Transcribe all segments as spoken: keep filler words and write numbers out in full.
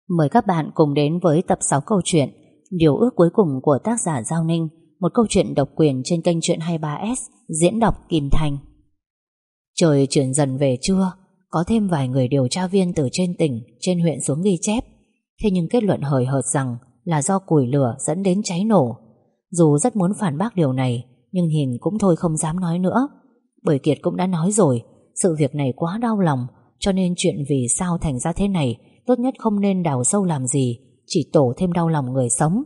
Mời các bạn cùng đến với tập sáu câu chuyện Điều ước cuối cùng của tác giả Giao Ninh, một câu chuyện độc quyền trên kênh Truyện hai mươi ba ét, diễn đọc Kim Thành. Trời chuyển dần về trưa, có thêm vài người điều tra viên từ trên tỉnh, trên huyện xuống ghi chép. Thế nhưng kết luận hời hợt rằng là do củi lửa dẫn đến cháy nổ. Dù rất muốn phản bác điều này, nhưng Hiền cũng thôi không dám nói nữa. Bởi Kiệt cũng đã nói rồi, sự việc này quá đau lòng, cho nên chuyện vì sao thành ra thế này tốt nhất không nên đào sâu làm gì, chỉ tổ thêm đau lòng người sống.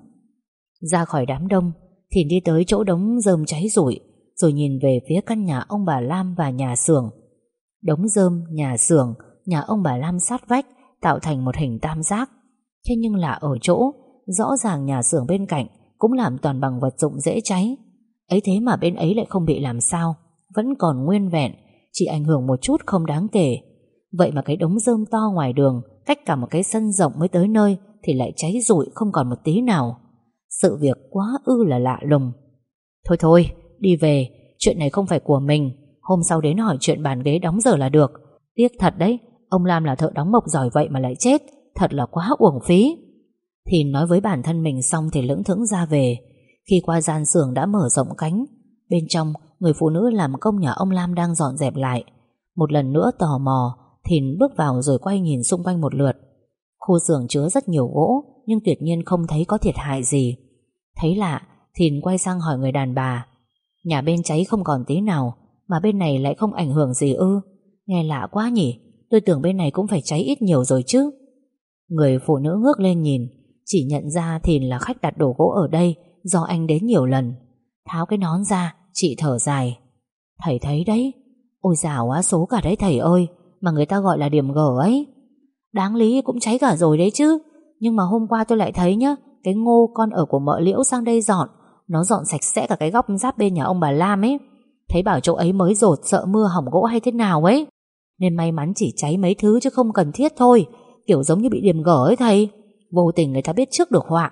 Ra khỏi đám đông, Thìn đi tới chỗ đống rơm cháy rụi, rồi nhìn về phía căn nhà ông bà Lam và nhà xưởng. Đống rơm, nhà xưởng, nhà ông bà Lam sát vách, tạo thành một hình tam giác. Thế nhưng lạ ở chỗ, rõ ràng nhà xưởng bên cạnh cũng làm toàn bằng vật dụng dễ cháy. Ấy thế mà bên ấy lại không bị làm sao, vẫn còn nguyên vẹn, chỉ ảnh hưởng một chút không đáng kể. Vậy mà cái đống rơm to ngoài đường, cách cả một cái sân rộng mới tới nơi, thì lại cháy rụi không còn một tí nào. Sự việc quá ư là lạ lùng. Thôi thôi, đi về, chuyện này không phải của mình. Hôm sau đến hỏi chuyện bàn ghế đóng giờ là được. Tiếc thật đấy, ông Lam là thợ đóng mộc giỏi vậy mà lại chết, thật là quá uổng phí. Thì nói với bản thân mình xong thì lững thững ra về. Khi qua gian xưởng đã mở rộng cánh, bên trong người phụ nữ làm công nhà ông Lam đang dọn dẹp lại. Một lần nữa tò mò, Thìn bước vào rồi quay nhìn xung quanh một lượt. Khu xưởng chứa rất nhiều gỗ, nhưng tuyệt nhiên không thấy có thiệt hại gì. Thấy lạ, Thìn quay sang hỏi người đàn bà: nhà bên cháy không còn tí nào, mà bên này lại không ảnh hưởng gì ư? Nghe lạ quá nhỉ, tôi tưởng bên này cũng phải cháy ít nhiều rồi chứ. Người phụ nữ ngước lên nhìn, chỉ nhận ra Thìn là khách đặt đồ gỗ ở đây, do anh đến nhiều lần. Tháo cái nón ra, chị thở dài: thầy thấy đấy, ôi dào á số cả đấy thầy ơi, mà người ta gọi là điểm G ấy. Đáng lý cũng cháy cả rồi đấy chứ. Nhưng mà hôm qua tôi lại thấy nhá, cái Ngô con ở của mợ Liễu sang đây dọn, nó dọn sạch sẽ cả cái góc giáp bên nhà ông bà Lam ấy. Thấy bảo chỗ ấy mới dột, sợ mưa hỏng gỗ hay thế nào ấy, nên may mắn chỉ cháy mấy thứ chứ không cần thiết thôi. Kiểu giống như bị điểm G ấy thầy, vô tình người ta biết trước được họa.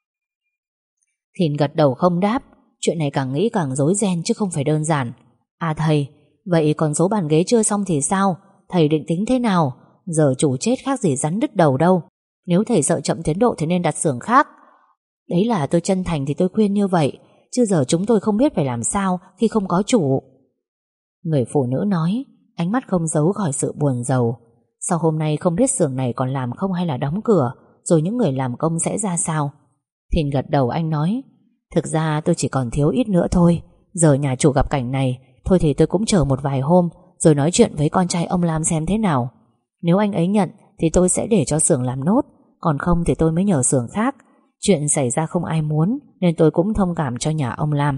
Thìn gật đầu không đáp. Chuyện này càng nghĩ càng rối ren chứ không phải đơn giản. À thầy, vậy còn số bàn ghế chưa xong thì sao? Thầy định tính thế nào? Giờ chủ chết khác gì rắn đứt đầu đâu. Nếu thầy sợ chậm tiến độ thì nên đặt xưởng khác. Đấy là tôi chân thành thì tôi khuyên như vậy, chứ giờ chúng tôi không biết phải làm sao khi không có chủ. Người phụ nữ nói, ánh mắt không giấu khỏi sự buồn rầu. Sau hôm nay không biết xưởng này còn làm không hay là đóng cửa, rồi những người làm công sẽ ra sao. Thìn gật đầu, anh nói: thực ra tôi chỉ còn thiếu ít nữa thôi. Giờ nhà chủ gặp cảnh này, thôi thì tôi cũng chờ một vài hôm, rồi nói chuyện với con trai ông Lam xem thế nào. Nếu anh ấy nhận thì tôi sẽ để cho xưởng làm nốt, còn không thì tôi mới nhờ xưởng khác. Chuyện xảy ra không ai muốn, nên tôi cũng thông cảm cho nhà ông Lam.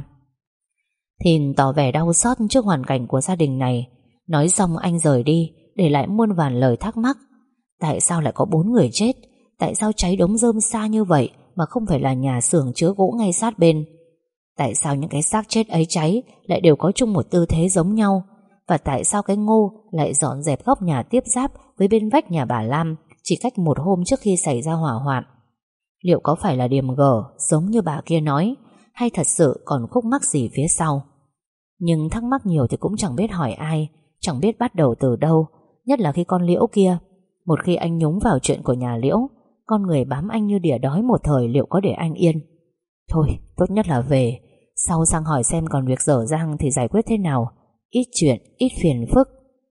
Thìn tỏ vẻ đau xót trước hoàn cảnh của gia đình này. Nói xong anh rời đi, để lại muôn vàn lời thắc mắc. Tại sao lại có bốn người chết? Tại sao cháy đống rơm xa như vậy mà không phải là nhà xưởng chứa gỗ ngay sát bên? Tại sao những cái xác chết ấy cháy lại đều có chung một tư thế giống nhau? Và tại sao cái Ngô lại dọn dẹp góc nhà tiếp giáp với bên vách nhà bà Lam chỉ cách một hôm trước khi xảy ra hỏa hoạn? Liệu có phải là điểm G giống như bà kia nói, hay thật sự còn khúc mắc gì phía sau? Nhưng thắc mắc nhiều thì cũng chẳng biết hỏi ai, chẳng biết bắt đầu từ đâu. Nhất là khi con Liễu kia, một khi anh nhúng vào chuyện của nhà Liễu, con người bám anh như đỉa đói một thời liệu có để anh yên. Thôi, tốt nhất là về. Sau sang hỏi xem còn việc dở dang thì giải quyết thế nào. Ít chuyện, ít phiền phức.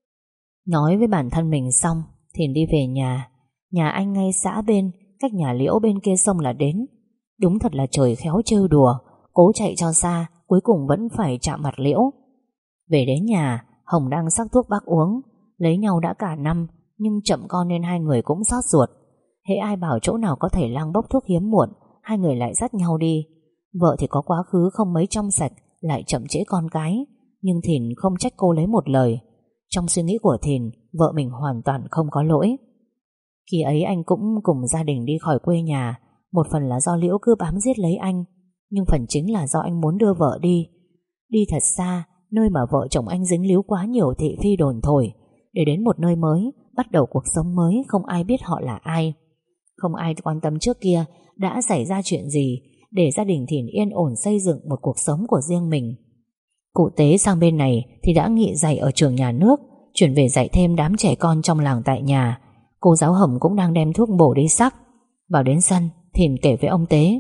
Nói với bản thân mình xong, Thìn đi về nhà. Nhà anh ngay xã bên, cách nhà Liễu bên kia sông là đến. Đúng thật là trời khéo trêu đùa, cố chạy cho xa, cuối cùng vẫn phải chạm mặt Liễu. Về đến nhà, Hồng đang sắc thuốc bác uống. Lấy nhau đã cả năm, nhưng chậm con nên hai người cũng xót ruột. Hễ ai bảo chỗ nào có thể lang bốc thuốc hiếm muộn, hai người lại dắt nhau đi. Vợ thì có quá khứ không mấy trong sạch, lại chậm trễ con cái. Nhưng Thìn không trách cô lấy một lời. Trong suy nghĩ của Thìn, vợ mình hoàn toàn không có lỗi. Khi ấy anh cũng cùng gia đình đi khỏi quê nhà. Một phần là do Liễu cứ bám giết lấy anh, nhưng phần chính là do anh muốn đưa vợ đi. Đi thật xa, nơi mà vợ chồng anh dính líu quá nhiều thị phi đồn thổi, để đến một nơi mới, bắt đầu cuộc sống mới không ai biết họ là ai. Không ai quan tâm trước kia đã xảy ra chuyện gì, để gia đình Thìn yên ổn xây dựng một cuộc sống của riêng mình. Cụ Tế sang bên này thì đã nghỉ dạy ở trường nhà nước, chuyển về dạy thêm đám trẻ con trong làng tại nhà. Cô giáo Hồng cũng đang đem thuốc bổ đi sắc. Vào đến sân, Thìn kể với ông Tế: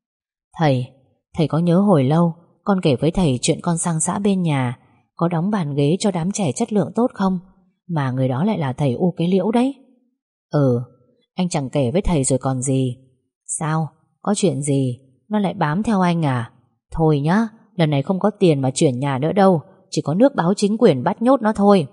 Thầy, thầy có nhớ hồi lâu con kể với thầy chuyện con sang xã bên nhà có đóng bàn ghế cho đám trẻ chất lượng tốt không? Mà người đó lại là thầy U cái Liễu đấy. Ừ, anh chẳng kể với thầy rồi còn gì. Sao? Có chuyện gì? Nó lại bám theo anh à? Thôi nhá, lần này không có tiền mà chuyển nhà nữa đâu, chỉ có nước báo chính quyền bắt nhốt nó thôi.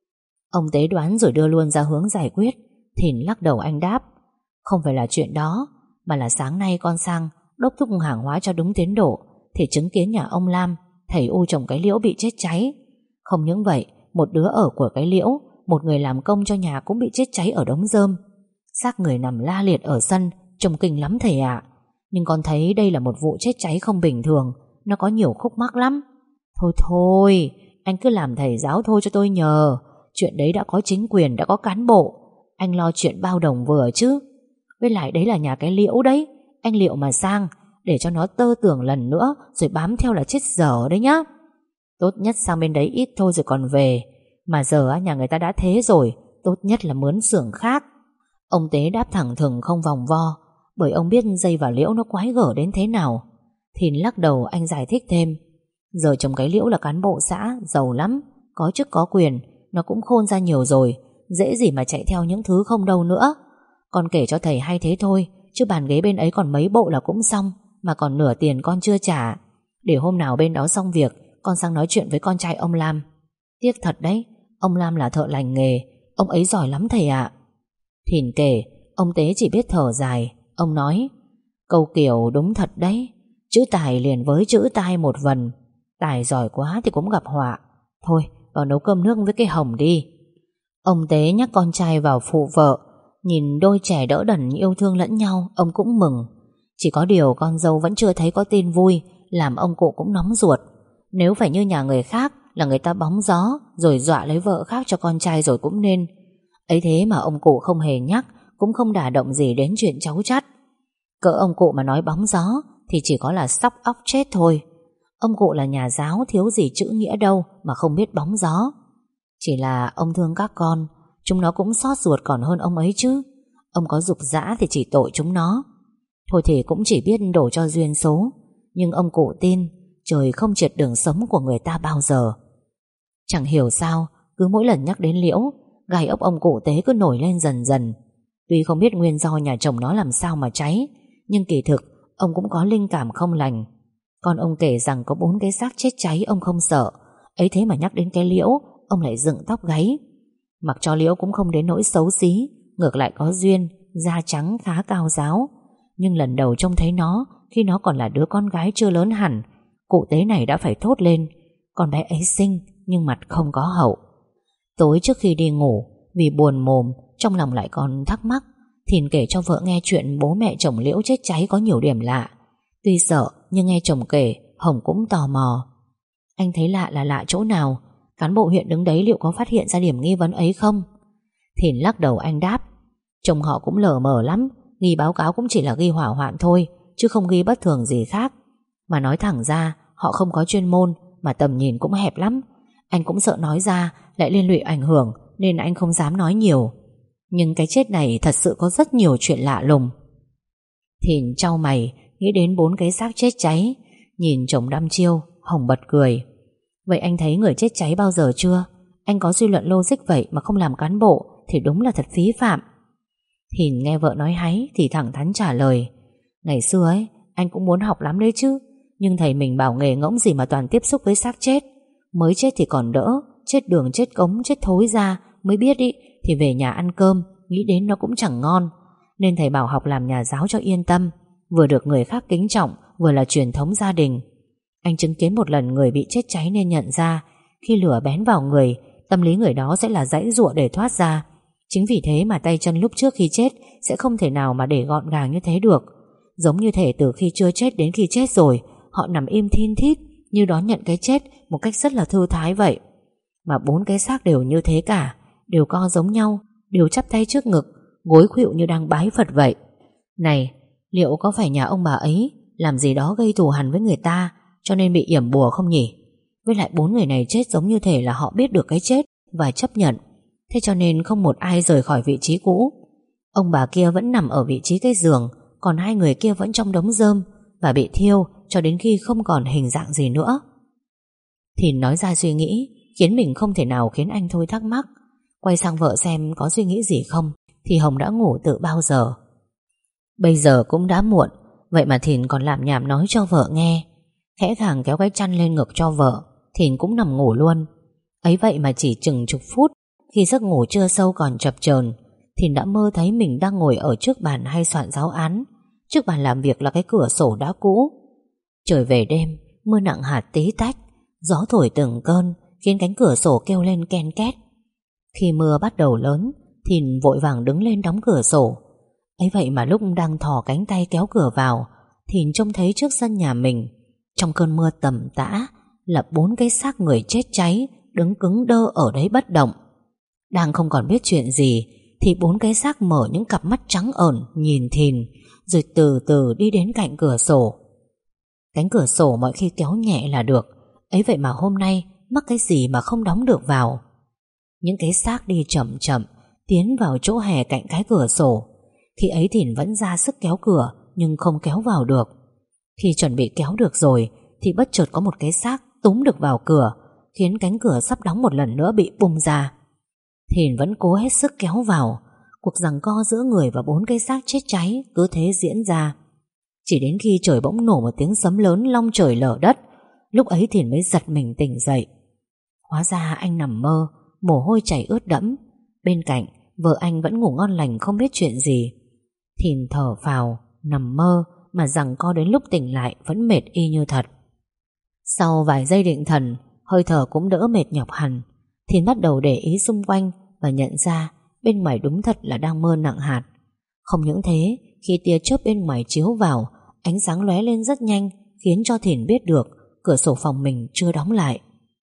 Ông Tế đoán rồi đưa luôn ra hướng giải quyết. Thìn lắc đầu anh đáp: Không phải là chuyện đó, mà là sáng nay con sang đốc thúc hàng hóa cho đúng tiến độ thì chứng kiến nhà ông Lam, thầy U trồng cái Liễu bị chết cháy. Không những vậy, một đứa ở của cái Liễu, một người làm công cho nhà cũng bị chết cháy ở đống rơm. Xác người nằm la liệt ở sân, trông kinh lắm thầy ạ. Nhưng con thấy đây là một vụ chết cháy không bình thường, nó có nhiều khúc mắc lắm. Thôi thôi, anh cứ làm thầy giáo thôi cho tôi nhờ. Chuyện đấy đã có chính quyền, đã có cán bộ. Anh lo chuyện bao đồng vừa chứ. Với lại đấy là nhà cái Liễu đấy. Anh liệu mà sang để cho nó tơ tưởng lần nữa rồi bám theo là chết dở đấy nhá. Tốt nhất sang bên đấy ít thôi rồi còn về. Mà giờ nhà người ta đã thế rồi, tốt nhất là mướn xưởng khác. Ông Tế đáp thẳng thừng không vòng vo, bởi ông biết dây và Liễu nó quái gở đến thế nào. Thìn lắc đầu anh giải thích thêm: Giờ trồng cái Liễu là cán bộ xã, giàu lắm, có chức có quyền, nó cũng khôn ra nhiều rồi, dễ gì mà chạy theo những thứ không đâu nữa. Con kể cho thầy hay thế thôi, chứ bàn ghế bên ấy còn mấy bộ là cũng xong, mà còn nửa tiền con chưa trả. Để hôm nào bên đó xong việc, con sang nói chuyện với con trai ông Lam. Tiếc thật đấy, ông Lam là thợ lành nghề, ông ấy giỏi lắm thầy ạ. Thìn kể, ông Tế chỉ biết thở dài. Ông nói: Câu kiểu đúng thật đấy, chữ tài liền với chữ tai một vần. Tài giỏi quá thì cũng gặp họa. Thôi vào nấu cơm nước với cái Hồng đi. Ông Tế nhắc con trai vào phụ vợ. Nhìn đôi trẻ đỡ đần yêu thương lẫn nhau, ông cũng mừng. Chỉ có điều con dâu vẫn chưa thấy có tin vui, làm ông cụ cũng nóng ruột. Nếu phải như nhà người khác là người ta bóng gió rồi dọa lấy vợ khác cho con trai rồi cũng nên. Ấy thế mà ông cụ không hề nhắc, cũng không đả động gì đến chuyện cháu chắt. Cỡ ông cụ mà nói bóng gió thì chỉ có là sóc óc chết thôi. Ông cụ là nhà giáo, thiếu gì chữ nghĩa đâu mà không biết bóng gió. Chỉ là ông thương các con, chúng nó cũng xót ruột còn hơn ông ấy chứ. Ông có dục dã thì chỉ tội chúng nó. Thôi thì cũng chỉ biết đổ cho duyên số. Nhưng ông cụ tin trời không triệt đường sống của người ta bao giờ. Chẳng hiểu sao cứ mỗi lần nhắc đến Liễu, gai ốc ông cụ Tế cứ nổi lên dần dần. Tuy không biết nguyên do nhà chồng nó làm sao mà cháy, nhưng kỳ thực ông cũng có linh cảm không lành. Con ông kể rằng có bốn cái xác chết cháy ông không sợ, ấy thế mà nhắc đến cái Liễu ông lại dựng tóc gáy. Mặc cho Liễu cũng không đến nỗi xấu xí, ngược lại có duyên, da trắng khá cao ráo. Nhưng lần đầu trông thấy nó khi nó còn là đứa con gái chưa lớn hẳn, cụ Tế này đã phải thốt lên: Con bé ấy xinh nhưng mặt không có hậu. Tối trước khi đi ngủ, vì buồn mồm, trong lòng lại còn thắc mắc, Thìn kể cho vợ nghe chuyện bố mẹ chồng Liễu chết cháy có nhiều điểm lạ. Tuy sợ nhưng nghe chồng kể, Hồng cũng tò mò. Anh thấy lạ là lạ chỗ nào? Cán bộ huyện đứng đấy liệu có phát hiện ra điểm nghi vấn ấy không? Thìn lắc đầu anh đáp: Chồng họ cũng lờ mờ lắm, ghi báo cáo cũng chỉ là ghi hỏa hoạn thôi, chứ không ghi bất thường gì khác. Mà nói thẳng ra, họ không có chuyên môn, mà tầm nhìn cũng hẹp lắm. Anh cũng sợ nói ra lại liên lụy ảnh hưởng, nên anh không dám nói nhiều. Nhưng cái chết này thật sự có rất nhiều chuyện lạ lùng. Thìn chau mày nghĩ đến bốn cái xác chết cháy. Nhìn chồng đăm chiêu, Hồng bật cười: Vậy anh thấy người chết cháy bao giờ chưa? Anh có suy luận logic vậy mà không làm cán bộ thì đúng là thật phí phạm. Thìn nghe vợ nói háy thì thẳng thắn trả lời: Ngày xưa ấy, anh cũng muốn học lắm đấy chứ, nhưng thầy mình bảo nghề ngỗng gì mà toàn tiếp xúc với xác chết. Mới chết thì còn đỡ, chết đường chết cống chết thối ra mới biết ý, thì về nhà ăn cơm nghĩ đến nó cũng chẳng ngon. Nên thầy bảo học làm nhà giáo cho yên tâm, vừa được người khác kính trọng, vừa là truyền thống gia đình. Anh chứng kiến một lần người bị chết cháy nên nhận ra, khi lửa bén vào người, tâm lý người đó sẽ là giãy giụa để thoát ra. Chính vì thế mà tay chân lúc trước khi chết sẽ không thể nào mà để gọn gàng như thế được. Giống như thể từ khi chưa chết đến khi chết rồi, họ nằm im thin thít như đón nhận cái chết một cách rất là thư thái vậy. Mà bốn cái xác đều như thế cả, đều co giống nhau, đều chắp tay trước ngực, gối khuỵu như đang bái Phật vậy. Này, liệu có phải nhà ông bà ấy làm gì đó gây thù hằn với người ta cho nên bị yểm bùa không nhỉ? Với lại bốn người này chết giống như thể là họ biết được cái chết và chấp nhận, thế cho nên không một ai rời khỏi vị trí cũ. Ông bà kia vẫn nằm ở vị trí cái giường, còn hai người kia vẫn trong đống rơm và bị thiêu cho đến khi không còn hình dạng gì nữa. Thìn nói ra suy nghĩ khiến mình không thể nào khiến anh thôi thắc mắc. Quay sang vợ xem có suy nghĩ gì không, thì Hồng đã ngủ từ bao giờ. Bây giờ cũng đã muộn, vậy mà Thìn còn làm nhảm nói cho vợ nghe. Khẽ khàng kéo cái chăn lên ngực cho vợ, Thìn cũng nằm ngủ luôn. Ấy vậy mà chỉ chừng chục phút, khi giấc ngủ chưa sâu còn chập chờn, Thìn đã mơ thấy mình đang ngồi ở trước bàn hay soạn giáo án. Trước bàn làm việc là cái cửa sổ đã cũ. Trời về đêm, mưa nặng hạt tí tách, gió thổi từng cơn khiến cánh cửa sổ kêu lên ken két. Khi mưa bắt đầu lớn, Thìn vội vàng đứng lên đóng cửa sổ. Ấy vậy mà lúc đang thò cánh tay kéo cửa vào, Thìn trông thấy trước sân nhà mình, trong cơn mưa tầm tã, là bốn cái xác người chết cháy đứng cứng đơ ở đấy bất động. Đang không còn biết chuyện gì thì bốn cái xác mở những cặp mắt trắng ởn nhìn Thìn, rồi từ từ đi đến cạnh cửa sổ. Cánh cửa sổ mọi khi kéo nhẹ là được, ấy vậy mà hôm nay mắc cái gì mà không đóng được vào. Những cái xác đi chậm chậm tiến vào chỗ hè cạnh cái cửa sổ. Khi ấy Thìn vẫn ra sức kéo cửa nhưng không kéo vào được. Khi chuẩn bị kéo được rồi thì bất chợt có một cái xác túm được vào cửa, khiến cánh cửa sắp đóng một lần nữa bị bung ra. Thìn vẫn cố hết sức kéo vào. Cuộc giằng co giữa người và bốn cái xác chết cháy cứ thế diễn ra. Chỉ đến khi trời bỗng nổ một tiếng sấm lớn long trời lở đất, lúc ấy Thìn mới giật mình tỉnh dậy. Hóa ra anh nằm mơ, mồ hôi chảy ướt đẫm. Bên cạnh, vợ anh vẫn ngủ ngon lành không biết chuyện gì. Thìn thở phào, nằm mơ mà giằng co đến lúc tỉnh lại vẫn mệt y như thật. Sau vài giây định thần, hơi thở cũng đỡ mệt nhọc hẳn. Thìn bắt đầu để ý xung quanh và nhận ra bên ngoài đúng thật là đang mưa nặng hạt. Không những thế, khi tia chớp bên ngoài chiếu vào, ánh sáng lóe lên rất nhanh, khiến cho Thìn biết được cửa sổ phòng mình chưa đóng lại.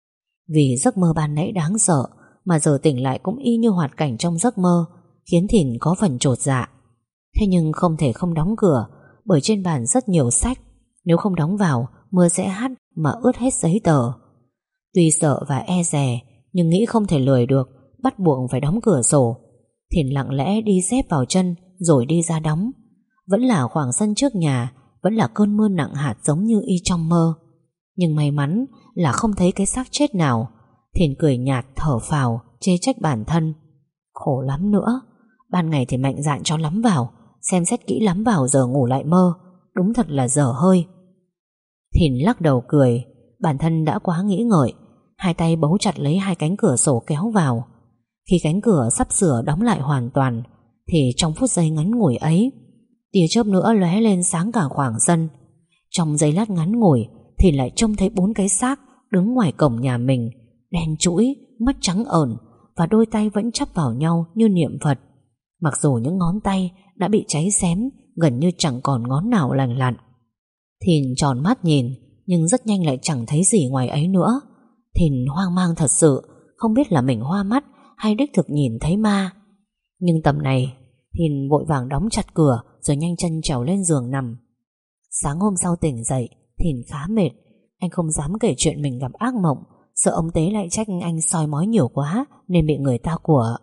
Vì giấc mơ ban nãy đáng sợ mà giờ tỉnh lại cũng y như hoạt cảnh trong giấc mơ, khiến Thìn có phần chột dạ. Thế nhưng không thể không đóng cửa, bởi trên bàn rất nhiều sách. Nếu không đóng vào, mưa sẽ hắt mà ướt hết giấy tờ. Tuy sợ và e dè, nhưng nghĩ không thể lười được, bắt buộc phải đóng cửa sổ. Thìn lặng lẽ đi dép vào chân rồi đi ra đóng. Vẫn là khoảng sân trước nhà, vẫn là cơn mưa nặng hạt giống như y trong mơ. Nhưng may mắn là không thấy cái xác chết nào. Thìn cười nhạt thở phào, chê trách bản thân. Khổ lắm nữa, ban ngày thì mạnh dạn cho lắm vào, xem xét kỹ lắm vào, giờ ngủ lại mơ, đúng thật là dở hơi. Thìn lắc đầu cười, bản thân đã quá nghĩ ngợi. Hai tay bấu chặt lấy hai cánh cửa sổ kéo vào. Khi cánh cửa sắp sửa đóng lại hoàn toàn, thì trong phút giây ngắn ngủi ấy, tia chớp nữa lóe lên sáng cả khoảng sân. Trong giây lát ngắn ngủi thì lại trông thấy bốn cái xác đứng ngoài cổng nhà mình, đen trũi, mắt trắng ởn, và đôi tay vẫn chắp vào nhau như niệm Phật. Mặc dù những ngón tay đã bị cháy xém, gần như chẳng còn ngón nào lành lặn. Thìn tròn mắt nhìn, nhưng rất nhanh lại chẳng thấy gì ngoài ấy nữa. Thìn hoang mang thật sự, không biết là mình hoa mắt hay đích thực nhìn thấy ma. Nhưng tầm này, Thìn vội vàng đóng chặt cửa rồi nhanh chân trèo lên giường nằm. Sáng hôm sau tỉnh dậy, Thìn khá mệt. Anh không dám kể chuyện mình gặp ác mộng, sợ ông Tế lại trách anh soi mói nhiều quá nên bị người ta của.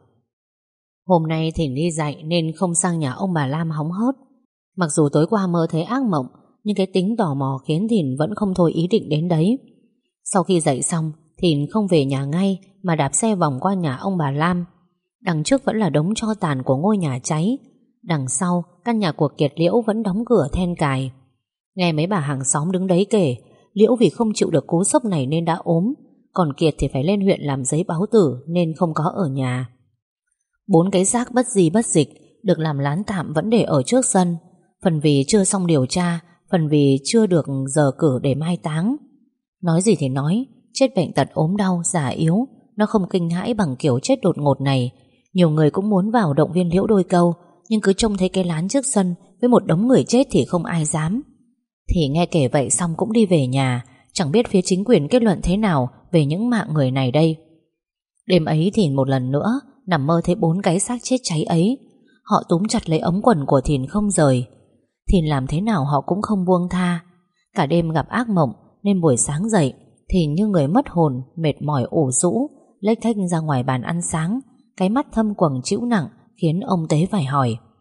Hôm nay Thìn đi dạy nên không sang nhà ông bà Lam hóng hớt. Mặc dù tối qua mơ thấy ác mộng, nhưng cái tính tò mò khiến Thìn vẫn không thôi ý định đến đấy. Sau khi dạy xong, Thìn không về nhà ngay mà đạp xe vòng qua nhà ông bà Lam. Đằng trước vẫn là đống tro tàn của ngôi nhà cháy. Đằng sau, căn nhà của Kiệt Liễu vẫn đóng cửa then cài. Nghe mấy bà hàng xóm đứng đấy kể, Liễu vì không chịu được cú sốc này nên đã ốm, còn Kiệt thì phải lên huyện làm giấy báo tử nên không có ở nhà. Bốn cái xác bất di bất dịch được làm lán tạm vẫn để ở trước sân, phần vì chưa xong điều tra, phần vì chưa được giờ cử để mai táng. Nói gì thì nói, chết bệnh tật ốm đau, già yếu, nó không kinh hãi bằng kiểu chết đột ngột này. Nhiều người cũng muốn vào động viên Liễu đôi câu, nhưng cứ trông thấy cái lán trước sân với một đống người chết thì không ai dám. Thì nghe kể vậy xong cũng đi về nhà, chẳng biết phía chính quyền kết luận thế nào về những mạng người này đây. Đêm ấy Thìn một lần nữa nằm mơ thấy bốn cái xác chết cháy ấy. Họ túm chặt lấy ống quần của Thìn không rời. Thìn làm thế nào họ cũng không buông tha. Cả đêm gặp ác mộng nên buổi sáng dậy Thìn như người mất hồn, mệt mỏi ủ rũ, lếch thếch ra ngoài bàn ăn sáng. Cái mắt thâm quầng trĩu nặng khiến ông Tế phải hỏi: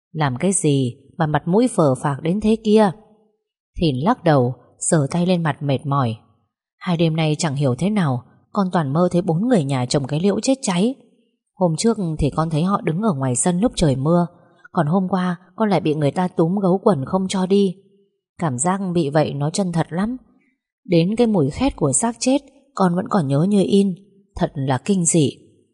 Làm cái gì mà mặt mũi phờ phạc đến thế kia? Thìn lắc đầu, sờ tay lên mặt mệt mỏi. Hai đêm nay chẳng hiểu thế nào, con toàn mơ thấy bốn người nhà trồng cái liễu chết cháy. Hôm trước thì con thấy họ đứng ở ngoài sân lúc trời mưa, còn hôm qua con lại bị người ta túm gấu quần không cho đi. Cảm giác bị vậy nó chân thật lắm. Đến cái mùi khét của xác chết con vẫn còn nhớ như in. Thật là kinh dị.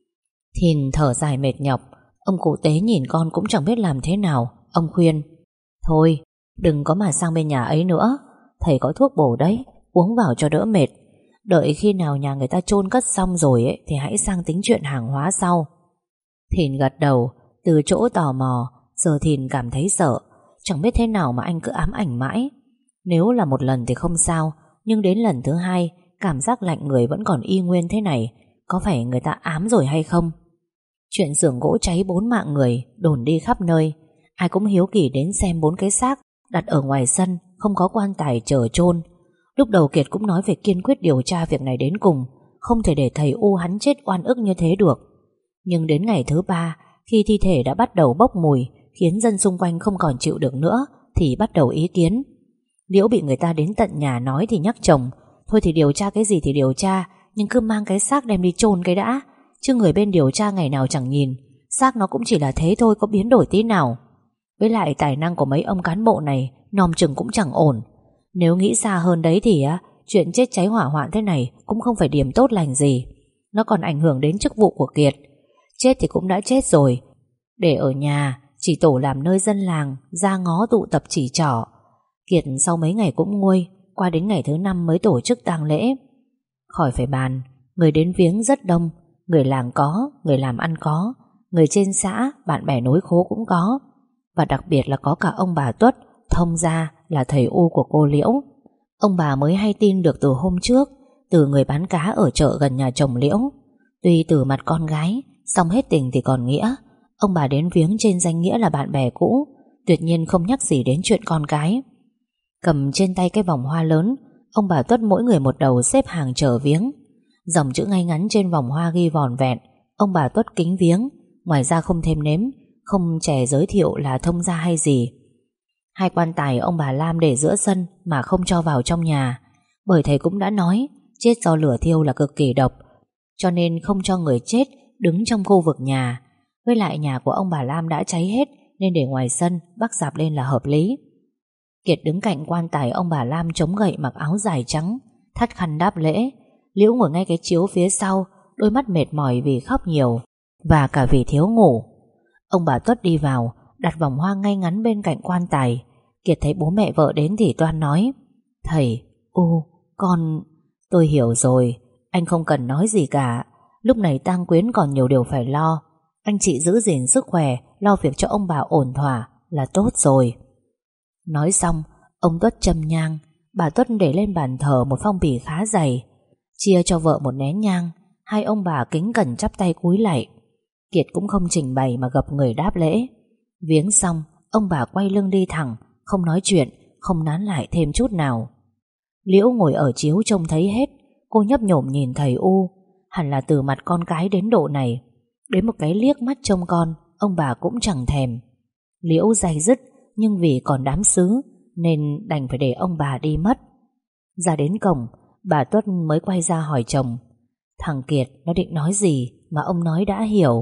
Thìn thở dài mệt nhọc. Ông cụ tế nhìn con cũng chẳng biết làm thế nào. Ông khuyên: thôi đừng có mà sang bên nhà ấy nữa, thầy có thuốc bổ đấy, uống vào cho đỡ mệt. Đợi khi nào nhà người ta chôn cất xong rồi ấy, thì hãy sang tính chuyện hàng hóa sau. Thìn gật đầu. Từ chỗ tò mò giờ Thìn cảm thấy sợ. Chẳng biết thế nào mà anh cứ ám ảnh mãi. Nếu là một lần thì không sao, nhưng đến lần thứ hai cảm giác lạnh người vẫn còn y nguyên thế này. Có phải người ta ám rồi hay không? Chuyện xưởng gỗ cháy bốn mạng người đồn đi khắp nơi. Ai cũng hiếu kỳ đến xem bốn cái xác đặt ở ngoài sân, không có quan tài chờ chôn. Lúc đầu Kiệt cũng nói về kiên quyết điều tra việc này đến cùng, không thể để thầy U hắn chết oan ức như thế được. Nhưng đến ngày thứ ba, khi thi thể đã bắt đầu bốc mùi, khiến dân xung quanh không còn chịu được nữa, thì bắt đầu ý kiến. Liễu bị người ta đến tận nhà nói thì nhắc chồng: thôi thì điều tra cái gì thì điều tra, nhưng cứ mang cái xác đem đi chôn cái đã. Chứ người bên điều tra ngày nào chẳng nhìn, xác nó cũng chỉ là thế thôi, có biến đổi tí nào. Với lại tài năng của mấy ông cán bộ này nòm chừng cũng chẳng ổn. Nếu nghĩ xa hơn đấy thì á, chuyện chết cháy hỏa hoạn thế này cũng không phải điểm tốt lành gì. Nó còn ảnh hưởng đến chức vụ của Kiệt. Chết thì cũng đã chết rồi, để ở nhà chỉ tổ làm nơi dân làng ra ngó tụ tập chỉ trỏ. Kiệt sau mấy ngày cũng nguôi, qua đến ngày thứ năm mới tổ chức tang lễ. Khỏi phải bàn, người đến viếng rất đông. Người làng có, người làm ăn có, người trên xã, bạn bè nối khố cũng có. Và đặc biệt là có cả ông bà Tuất, thông gia là thầy U của cô Liễu. Ông bà mới hay tin được từ hôm trước, từ người bán cá ở chợ gần nhà chồng Liễu. Tuy từ mặt con gái, song hết tình thì còn nghĩa. Ông bà đến viếng trên danh nghĩa là bạn bè cũ, tuyệt nhiên không nhắc gì đến chuyện con cái. Cầm trên tay cái vòng hoa lớn, ông bà Tuất mỗi người một đầu xếp hàng chờ viếng. Dòng chữ ngay ngắn trên vòng hoa ghi vòn vẹn: ông bà Tuất kính viếng. Ngoài ra không thêm nếm, không chè giới thiệu là thông gia hay gì. Hai quan tài ông bà Lam để giữa sân mà không cho vào trong nhà, bởi thầy cũng đã nói chết do lửa thiêu là cực kỳ độc, cho nên không cho người chết đứng trong khu vực nhà. Với lại nhà của ông bà Lam đã cháy hết, nên để ngoài sân bắc dạp lên là hợp lý. Kiệt đứng cạnh quan tài ông bà Lam chống gậy, mặc áo dài trắng, thắt khăn đáp lễ. Liễu ngồi ngay cái chiếu phía sau, đôi mắt mệt mỏi vì khóc nhiều và cả vì thiếu ngủ. Ông bà Tuất đi vào, đặt vòng hoa ngay ngắn bên cạnh quan tài. Kiệt thấy bố mẹ vợ đến thì toan nói: thầy, U, con... Tôi hiểu rồi, anh không cần nói gì cả. Lúc này tang quyến còn nhiều điều phải lo. Anh chị giữ gìn sức khỏe, lo việc cho ông bà ổn thỏa là tốt rồi. Nói xong, ông Tuất châm nhang. Bà Tuất để lên bàn thờ một phong bì khá dày, chia cho vợ một nén nhang. Hai ông bà kính cẩn chắp tay cúi lạy. Kiệt cũng không trình bày mà gập người đáp lễ. Viếng xong, ông bà quay lưng đi thẳng, không nói chuyện, không nán lại thêm chút nào. Liễu ngồi ở chiếu trông thấy hết. Cô nhấp nhổm nhìn thầy U. Hẳn là từ mặt con cái đến độ này, đến một cái liếc mắt trông con ông bà cũng chẳng thèm. Liễu day dứt, nhưng vì còn đám xứ nên đành phải để ông bà đi mất. Ra đến cổng, bà Tuất mới quay ra hỏi chồng: thằng Kiệt nó định nói gì mà ông nói đã hiểu?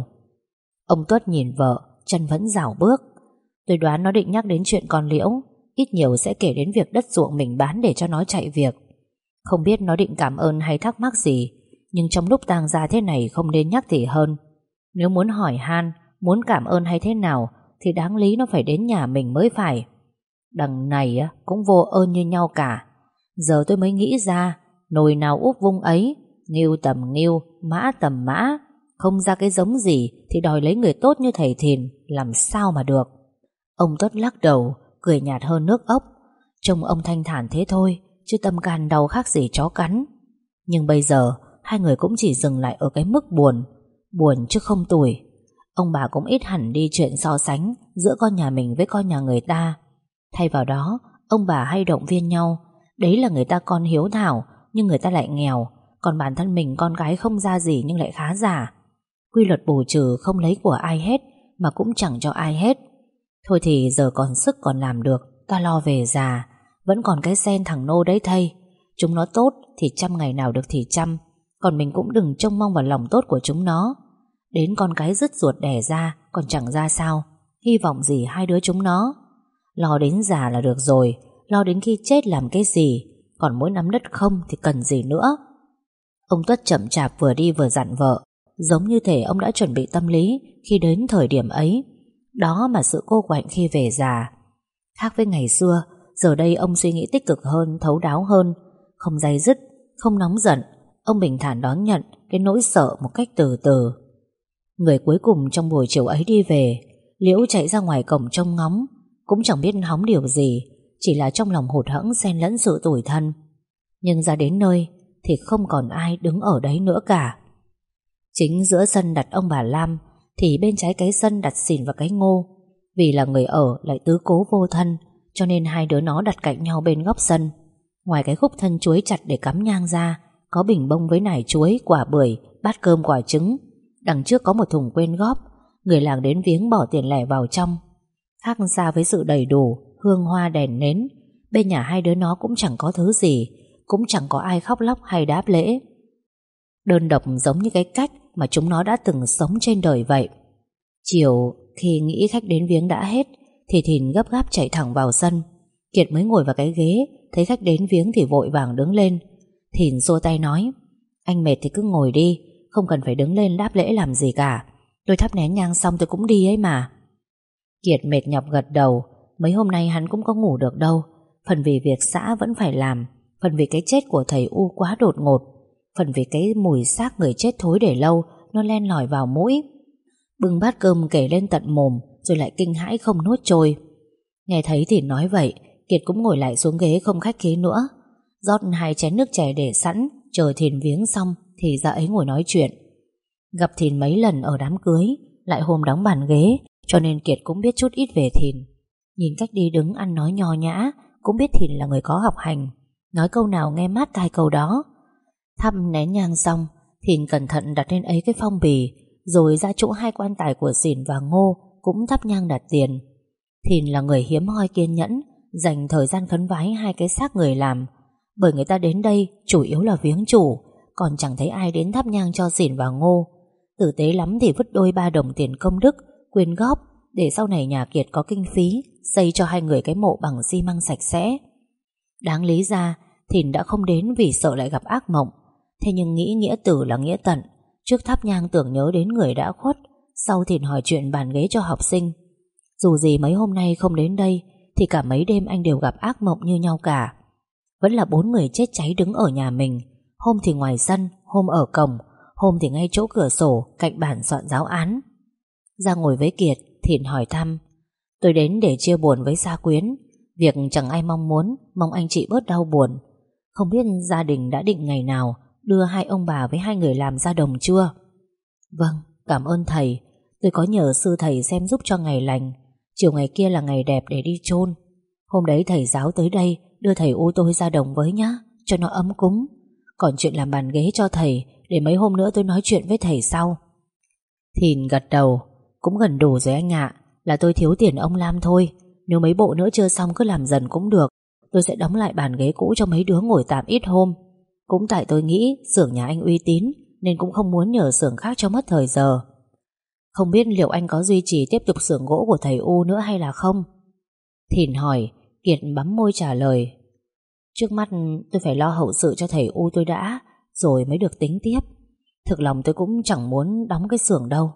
Ông Tuất nhìn vợ, chân vẫn rảo bước. Tôi đoán nó định nhắc đến chuyện con Liễu, ít nhiều sẽ kể đến việc đất ruộng mình bán để cho nó chạy việc. Không biết nó định cảm ơn hay thắc mắc gì, nhưng trong lúc tang gia thế này không nên nhắc thì hơn. Nếu muốn hỏi han, muốn cảm ơn hay thế nào thì đáng lý nó phải đến nhà mình mới phải. Đằng này cũng vô ơn như nhau cả. Giờ tôi mới nghĩ ra, nồi nào úp vung ấy, nghiêu tầm nghiêu, mã tầm mã. Không ra cái giống gì thì đòi lấy người tốt như thầy Thìn làm sao mà được. Ông Tuất lắc đầu, cười nhạt hơn nước ốc. Trông ông thanh thản thế thôi, chứ tâm can đau khác gì chó cắn. Nhưng bây giờ hai người cũng chỉ dừng lại ở cái mức buồn. Buồn chứ không tủi. Ông bà cũng ít hẳn đi chuyện so sánh giữa con nhà mình với con nhà người ta. Thay vào đó, ông bà hay động viên nhau. Đấy là người ta con hiếu thảo, nhưng người ta lại nghèo. Còn bản thân mình con gái không ra gì nhưng lại khá giả. Quy luật bù trừ không lấy của ai hết, mà cũng chẳng cho ai hết. Thôi thì giờ còn sức còn làm được, ta lo về già. Vẫn còn cái sen thằng Nô đấy thây. Chúng nó tốt thì trăm ngày nào được thì trăm. Còn mình cũng đừng trông mong vào lòng tốt của chúng nó. Đến con cái dứt ruột đẻ ra còn chẳng ra sao. Hy vọng gì hai đứa chúng nó. Lo đến già là được rồi. Lo đến khi chết làm cái gì. Còn mỗi nắm đất không thì cần gì nữa. Ông Tuất chậm chạp vừa đi vừa dặn vợ, giống như thể ông đã chuẩn bị tâm lý khi đến thời điểm ấy. Đó mà sự cô quạnh khi về già. Khác với ngày xưa, giờ đây ông suy nghĩ tích cực hơn, thấu đáo hơn. Không day dứt, không nóng giận. Ông bình thản đón nhận cái nỗi sợ một cách từ từ. Người cuối cùng trong buổi chiều ấy đi về. Liễu chạy ra ngoài cổng trông ngóng, cũng chẳng biết hóng điều gì, chỉ là trong lòng hụt hẫng xen lẫn sự tủi thân. Nhưng ra đến nơi thì không còn ai đứng ở đấy nữa cả. Chính giữa sân đặt ông bà Lam, thì bên trái cái sân đặt Xìn và cái Ngô. Vì là người ở lại tứ cố vô thân, cho nên hai đứa nó đặt cạnh nhau bên góc sân. Ngoài cái khúc thân chuối chặt để cắm nhang ra, có bình bông với nải chuối, quả bưởi, bát cơm quả trứng. Đằng trước có một thùng quên góp. Người làng đến viếng bỏ tiền lẻ vào trong. Khác xa với sự đầy đủ hương hoa đèn nến, bên nhà hai đứa nó cũng chẳng có thứ gì, cũng chẳng có ai khóc lóc hay đáp lễ. Đơn độc giống như cái cách mà chúng nó đã từng sống trên đời vậy. Chiều khi nghĩ khách đến viếng đã hết, thì Thìn gấp gáp chạy thẳng vào sân. Kiệt mới ngồi vào cái ghế, thấy khách đến viếng thì vội vàng đứng lên. Thìn xua tay nói: Anh mệt thì cứ ngồi đi, không cần phải đứng lên đáp lễ làm gì cả. Tôi thắp nén nhang xong tôi cũng đi ấy mà. Kiệt mệt nhọc gật đầu. Mấy hôm nay hắn cũng có ngủ được đâu. Phần vì việc xã vẫn phải làm, phần vì cái chết của thầy U quá đột ngột, phần vì cái mùi xác người chết thối để lâu nó len lỏi vào mũi. Bưng bát cơm kể lên tận mồm, rồi lại kinh hãi không nuốt trôi. Nghe thấy thì nói vậy, Kiệt cũng ngồi lại xuống ghế không khách khí nữa, rót hai chén nước chè để sẵn, chờ Thìn viếng xong thì ra ấy ngồi nói chuyện. Gặp Thìn mấy lần ở đám cưới, lại hôm đóng bàn ghế, cho nên Kiệt cũng biết chút ít về Thìn. Nhìn cách đi đứng ăn nói nho nhã, cũng biết Thìn là người có học hành, nói câu nào nghe mát tai câu đó. Thắp nén nhang xong, Thìn cẩn thận đặt lên ấy cái phong bì, rồi ra chỗ hai quan tài của Xìn và Ngô cũng thắp nhang đặt tiền. Thìn là người hiếm hoi kiên nhẫn, dành thời gian khấn vái hai cái xác người làm, bởi người ta đến đây chủ yếu là viếng chủ, còn chẳng thấy ai đến thắp nhang cho Xìn và Ngô. Tử tế lắm thì vứt đôi ba đồng tiền công đức quyên góp, để sau này nhà Kiệt có kinh phí xây cho hai người cái mộ bằng xi măng sạch sẽ. Đáng lý ra Thìn đã không đến vì sợ lại gặp ác mộng. Thế nhưng nghĩ nghĩa tử là nghĩa tận, trước thắp nhang tưởng nhớ đến người đã khuất, sau Thìn hỏi chuyện bàn ghế cho học sinh. Dù gì mấy hôm nay không đến đây, thì cả mấy đêm anh đều gặp ác mộng như nhau cả. Vẫn là bốn người chết cháy đứng ở nhà mình, hôm thì ngoài sân, hôm ở cổng, hôm thì ngay chỗ cửa sổ cạnh bàn soạn giáo án. Ra ngồi với Kiệt, Thìn hỏi thăm: Tôi đến để chia buồn với Sa Quyến. Việc chẳng ai mong muốn, mong anh chị bớt đau buồn. Không biết gia đình đã định ngày nào đưa hai ông bà với hai người làm ra đồng chưa? Vâng, cảm ơn thầy. Tôi có nhờ sư thầy xem giúp cho ngày lành. Chiều ngày kia là ngày đẹp để đi chôn. Hôm đấy thầy giáo tới đây đưa thầy U tôi ra đồng với nhá, cho nó ấm cúng. Còn chuyện làm bàn ghế cho thầy, để mấy hôm nữa tôi nói chuyện với thầy sau. Thìn gật đầu: Cũng gần đủ rồi anh ạ. Là tôi thiếu tiền ông Lam thôi. Nếu mấy bộ nữa chưa xong cứ làm dần cũng được. Tôi sẽ đóng lại bàn ghế cũ cho mấy đứa ngồi tạm ít hôm. Cũng tại tôi nghĩ xưởng nhà anh uy tín, nên cũng không muốn nhờ xưởng khác cho mất thời giờ. Không biết liệu anh có duy trì tiếp tục xưởng gỗ của thầy U nữa hay là không? Thìn hỏi. Kiệt bấm môi trả lời: Trước mắt tôi phải lo hậu sự cho thầy U tôi đã, rồi mới được tính tiếp. Thực lòng tôi cũng chẳng muốn đóng cái xưởng đâu.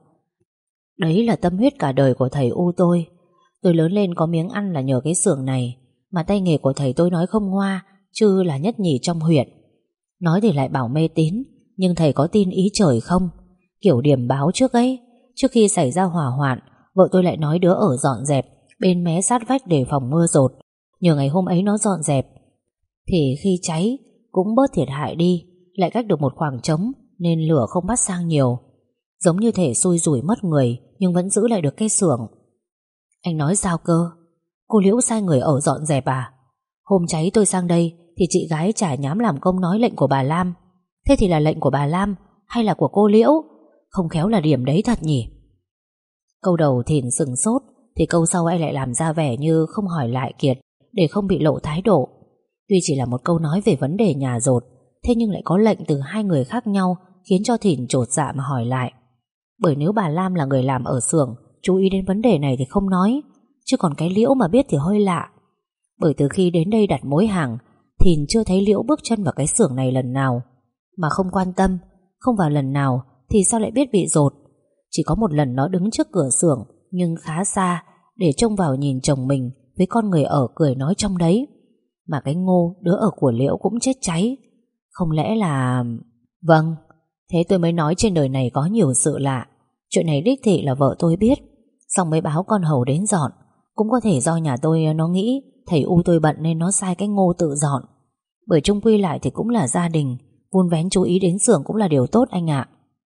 Đấy là tâm huyết cả đời của thầy U tôi. Tôi lớn lên có miếng ăn là nhờ cái xưởng này. Mà tay nghề của thầy tôi nói không ngoa, chứ là nhất nhì trong huyện. Nói thì lại bảo mê tín, nhưng thầy có tin ý trời không? Kiểu điểm báo trước ấy, trước khi xảy ra hỏa hoạn, vợ tôi lại nói đứa ở dọn dẹp bên mé sát vách để phòng mưa dột. Nhờ ngày hôm ấy nó dọn dẹp, thì khi cháy cũng bớt thiệt hại đi, lại cách được một khoảng trống, nên lửa không bắt sang nhiều. Giống như thể xui rủi mất người, nhưng vẫn giữ lại được cái xưởng. Anh nói sao cơ? Cô Liễu sai người ở dọn dẹp à? Hôm cháy tôi sang đây thì chị gái chả nhám làm công nói lệnh của bà Lam. Thế thì là lệnh của bà Lam hay là của cô Liễu? Không khéo là điểm đấy thật nhỉ? Câu đầu Thìn sừng sốt, thì câu sau anh lại làm ra vẻ như không hỏi lại Kiệt để không bị lộ thái độ. Tuy chỉ là một câu nói về vấn đề nhà dột, thế nhưng lại có lệnh từ hai người khác nhau khiến cho Thìn chột dạ mà hỏi lại. Bởi nếu bà Lam là người làm ở xưởng, chú ý đến vấn đề này thì không nói, chứ còn cái Liễu mà biết thì hơi lạ. Bởi từ khi đến đây đặt mối hàng, Thìn chưa thấy Liễu bước chân vào cái xưởng này lần nào. Mà không quan tâm, không vào lần nào thì sao lại biết bị dột. Chỉ có một lần nó đứng trước cửa xưởng, nhưng khá xa, để trông vào nhìn chồng mình với con người ở cười nói trong đấy. Mà cái Ngô, đứa ở của Liễu cũng chết cháy. Không lẽ là... Vâng, thế tôi mới nói trên đời này có nhiều sự lạ. Chuyện này đích thị là vợ tôi biết, xong mới báo con hầu đến dọn. Cũng có thể do nhà tôi nó nghĩ thầy U tôi bận nên nó sai cái Ngô tự dọn. Bởi chung quy lại thì cũng là gia đình, vun vén chú ý đến xưởng cũng là điều tốt anh ạ.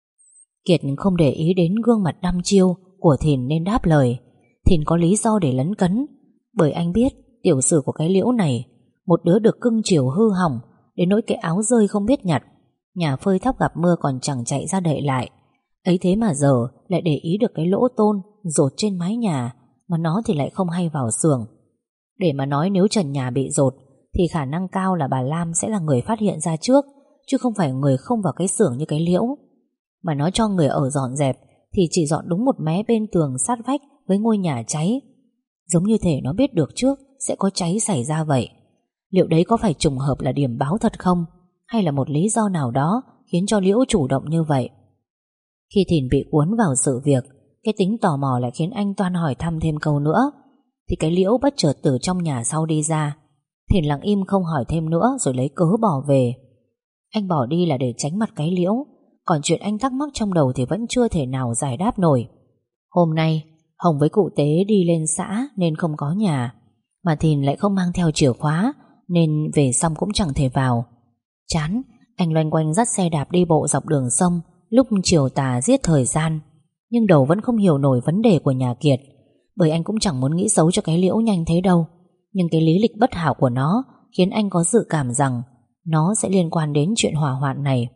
Kiệt không để ý đến gương mặt đăm chiêu của Thìn nên đáp lời. Thìn có lý do để lấn cấn, bởi anh biết tiểu sử của cái Liễu này, một đứa được cưng chiều hư hỏng đến nỗi cái áo rơi không biết nhặt, nhà phơi thóc gặp mưa còn chẳng chạy ra đậy lại. Ấy thế mà giờ lại để ý được cái lỗ tôn dột trên mái nhà, mà nó thì lại không hay vào xưởng. Để mà nói nếu trần nhà bị dột thì khả năng cao là bà Lam sẽ là người phát hiện ra trước, chứ không phải người không vào cái xưởng như cái Liễu. Mà nó cho người ở dọn dẹp thì chỉ dọn đúng một mé bên tường sát vách với ngôi nhà cháy, giống như thể nó biết được trước sẽ có cháy xảy ra vậy. Liệu đấy có phải trùng hợp là điểm báo thật không, hay là một lý do nào đó khiến cho Liễu chủ động như vậy? Khi Thìn bị cuốn vào sự việc, cái tính tò mò lại khiến anh toan hỏi thăm thêm câu nữa. Thì cái Liễu bất chợt từ trong nhà sau đi ra. Thìn lặng im không hỏi thêm nữa rồi lấy cớ bỏ về. Anh bỏ đi là để tránh mặt cái Liễu, còn chuyện anh thắc mắc trong đầu thì vẫn chưa thể nào giải đáp nổi. Hôm nay Hồng với cụ Tế đi lên xã nên không có nhà, mà Thìn lại không mang theo chìa khóa, nên về xong cũng chẳng thể vào. Chán, anh loanh quanh dắt xe đạp đi bộ dọc đường sông lúc chiều tà giết thời gian. Nhưng đầu vẫn không hiểu nổi vấn đề của nhà Kiệt, bởi anh cũng chẳng muốn nghĩ xấu cho cái Liễu nhanh thế đâu. Nhưng cái lý lịch bất hảo của nó khiến anh có dự cảm rằng nó sẽ liên quan đến chuyện hỏa hoạn này.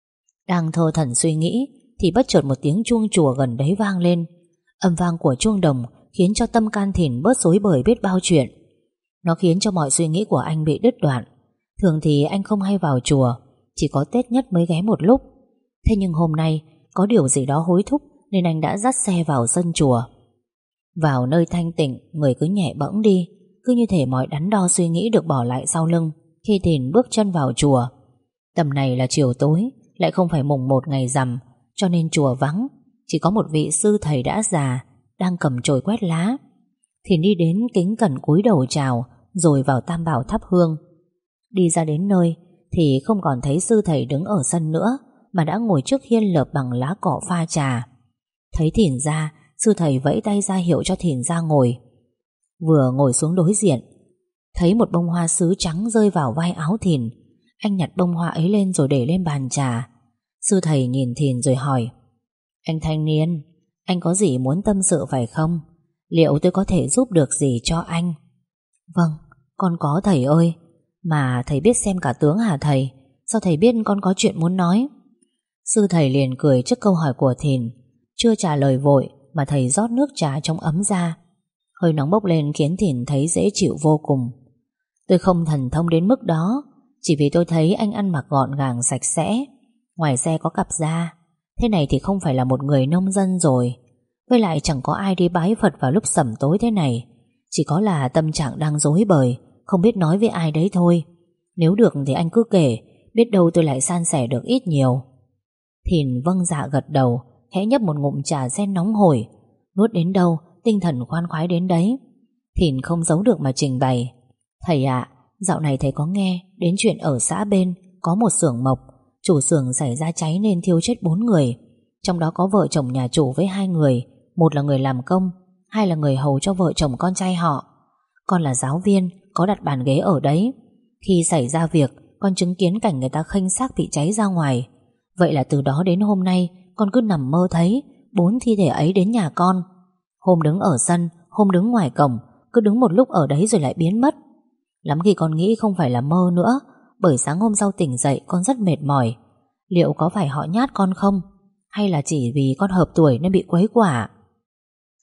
Đang thơ thẩn suy nghĩ thì bất chợt một tiếng chuông chùa gần đấy vang lên. Âm vang của chuông đồng khiến cho tâm can Thìn bớt rối bời biết bao chuyện. Nó khiến cho mọi suy nghĩ của anh bị đứt đoạn. Thường thì anh không hay vào chùa, chỉ có Tết nhất mới ghé một lúc. Thế nhưng hôm nay có điều gì đó hối thúc nên anh đã dắt xe vào sân chùa. Vào nơi thanh tịnh, người cứ nhẹ bẫng đi, cứ như thể mọi đắn đo suy nghĩ được bỏ lại sau lưng khi Thìn bước chân vào chùa. Tầm này là chiều tối, lại không phải mùng một ngày rằm, cho nên chùa vắng, chỉ có một vị sư thầy đã già đang cầm chổi quét lá. Thìn đi đến kính cẩn cúi đầu chào, rồi vào tam bảo thắp hương. Đi ra đến nơi thì không còn thấy sư thầy đứng ở sân nữa, mà đã ngồi trước hiên lợp bằng lá cọ pha trà. Thấy Thìn ra, sư thầy vẫy tay ra hiệu cho Thìn ra ngồi. Vừa ngồi xuống đối diện, thấy một bông hoa sứ trắng rơi vào vai áo Thìn. Anh nhặt bông hoa ấy lên rồi để lên bàn trà. Sư thầy nhìn Thìn rồi hỏi: Anh thanh niên, anh có gì muốn tâm sự phải không? Liệu tôi có thể giúp được gì cho anh? Vâng, con có thầy ơi. Mà thầy biết xem cả tướng hả thầy? Sao thầy biết con có chuyện muốn nói? Sư thầy liền cười trước câu hỏi của Thìn. Chưa trả lời vội mà thầy rót nước trà trong ấm ra. Hơi nóng bốc lên khiến Thìn thấy dễ chịu vô cùng. Tôi không thần thông đến mức đó, chỉ vì tôi thấy anh ăn mặc gọn gàng sạch sẽ, ngoài xe có cặp da. Thế này thì không phải là một người nông dân rồi. Với lại chẳng có ai đi bái Phật vào lúc sẩm tối thế này. Chỉ có là tâm trạng đang rối bời, không biết nói với ai đấy thôi. Nếu được thì anh cứ kể, biết đâu tôi lại san sẻ được ít nhiều. Thìn vâng dạ gật đầu, khẽ nhấp một ngụm trà sen nóng hổi. Nuốt đến đâu tinh thần khoan khoái đến đấy. Thìn không giấu được mà trình bày: Thầy ạ, dạo này thầy có nghe đến chuyện ở xã bên có một xưởng mộc, chủ xưởng xảy ra cháy nên thiêu chết bốn người. Trong đó có vợ chồng nhà chủ với hai người, một là người làm công, hai là người hầu cho vợ chồng con trai họ. Con là giáo viên, có đặt bàn ghế ở đấy. Khi xảy ra việc, con chứng kiến cảnh người ta khênh xác bị cháy ra ngoài. Vậy là từ đó đến hôm nay, con cứ nằm mơ thấy bốn thi thể ấy đến nhà con. Hôm đứng ở sân, hôm đứng ngoài cổng, cứ đứng một lúc ở đấy rồi lại biến mất. Lắm khi con nghĩ không phải là mơ nữa, bởi sáng hôm sau tỉnh dậy con rất mệt mỏi. Liệu có phải họ nhát con không? Hay là chỉ vì con hợp tuổi nên bị quấy quả?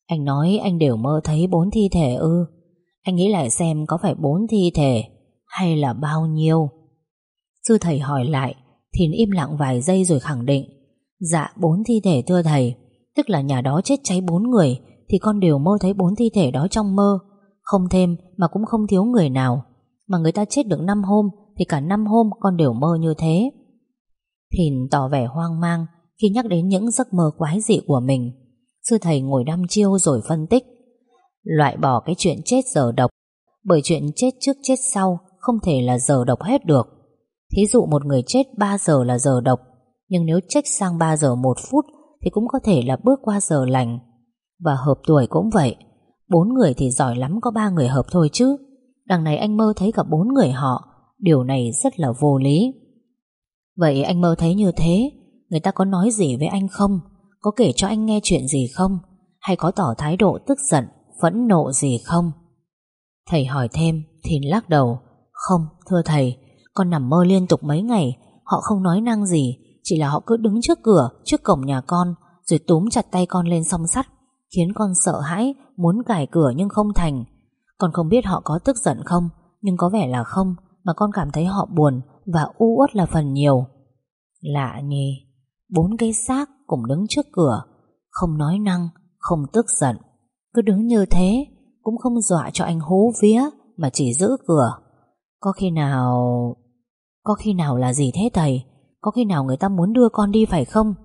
Anh nói anh đều mơ thấy bốn thi thể ư? Anh nghĩ lại xem có phải bốn thi thể hay là bao nhiêu? Sư thầy hỏi lại. Thìn im lặng vài giây rồi khẳng định. Dạ bốn thi thể thưa thầy. Tức là nhà đó chết cháy bốn người, thì con đều mơ thấy bốn thi thể đó trong mơ. Không thêm mà cũng không thiếu người nào. Mà người ta chết được năm hôm thì cả năm hôm con đều mơ như thế. Thìn tỏ vẻ hoang mang khi nhắc đến những giấc mơ quái dị của mình. Sư thầy ngồi đăm chiêu rồi phân tích. Loại bỏ cái chuyện chết giờ độc, bởi chuyện chết trước chết sau không thể là giờ độc hết được. Thí dụ một người chết ba giờ là giờ độc, nhưng nếu chết sang ba giờ một phút thì cũng có thể là bước qua giờ lành. Và hợp tuổi cũng vậy. Bốn người thì giỏi lắm có ba người hợp thôi chứ. Đằng này anh mơ thấy cả bốn người họ. Điều này rất là vô lý. Vậy anh mơ thấy như thế, người ta có nói gì với anh không? Có kể cho anh nghe chuyện gì không? Hay có tỏ thái độ tức giận, phẫn nộ gì không? Thầy hỏi thêm. Thìn lắc đầu. Không, thưa thầy, con nằm mơ liên tục mấy ngày. Họ không nói năng gì, chỉ là họ cứ đứng trước cửa, trước cổng nhà con, rồi túm chặt tay con lên song sắt, khiến con sợ hãi, muốn cài cửa nhưng không thành. Con không biết họ có tức giận không, nhưng có vẻ là không, mà con cảm thấy họ buồn và u uất là phần nhiều. Lạ nhỉ. Bốn cái xác cùng đứng trước cửa, không nói năng, không tức giận, cứ đứng như thế, cũng không dọa cho anh hú vía, mà chỉ giữ cửa. Có khi nào... Có khi nào là gì thế thầy? Có khi nào người ta muốn đưa con đi phải không?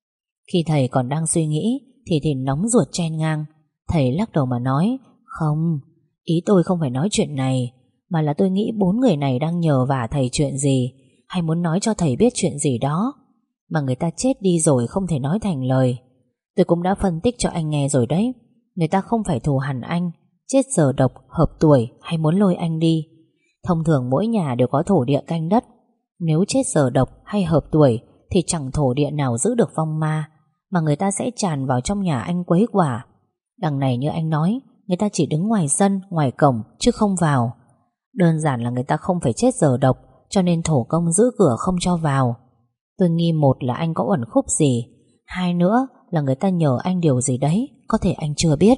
Khi thầy còn đang suy nghĩ thì Thìn nóng ruột chen ngang. Thầy lắc đầu mà nói. Không, ý tôi không phải nói chuyện này, mà là tôi nghĩ bốn người này đang nhờ vả thầy chuyện gì, hay muốn nói cho thầy biết chuyện gì đó, mà người ta chết đi rồi không thể nói thành lời. Tôi cũng đã phân tích cho anh nghe rồi đấy. Người ta không phải thù hằn anh, chết giờ độc, hợp tuổi, hay muốn lôi anh đi. Thông thường mỗi nhà đều có thổ địa canh đất. Nếu chết giờ độc hay hợp tuổi thì chẳng thổ địa nào giữ được vong ma, mà người ta sẽ tràn vào trong nhà anh quấy quả. Đằng này như anh nói, người ta chỉ đứng ngoài sân, ngoài cổng, chứ không vào. Đơn giản là người ta không phải chết giờ độc, cho nên thổ công giữ cửa không cho vào. Tôi nghi một là anh có uẩn khúc gì, hai nữa là người ta nhờ anh điều gì đấy, có thể anh chưa biết.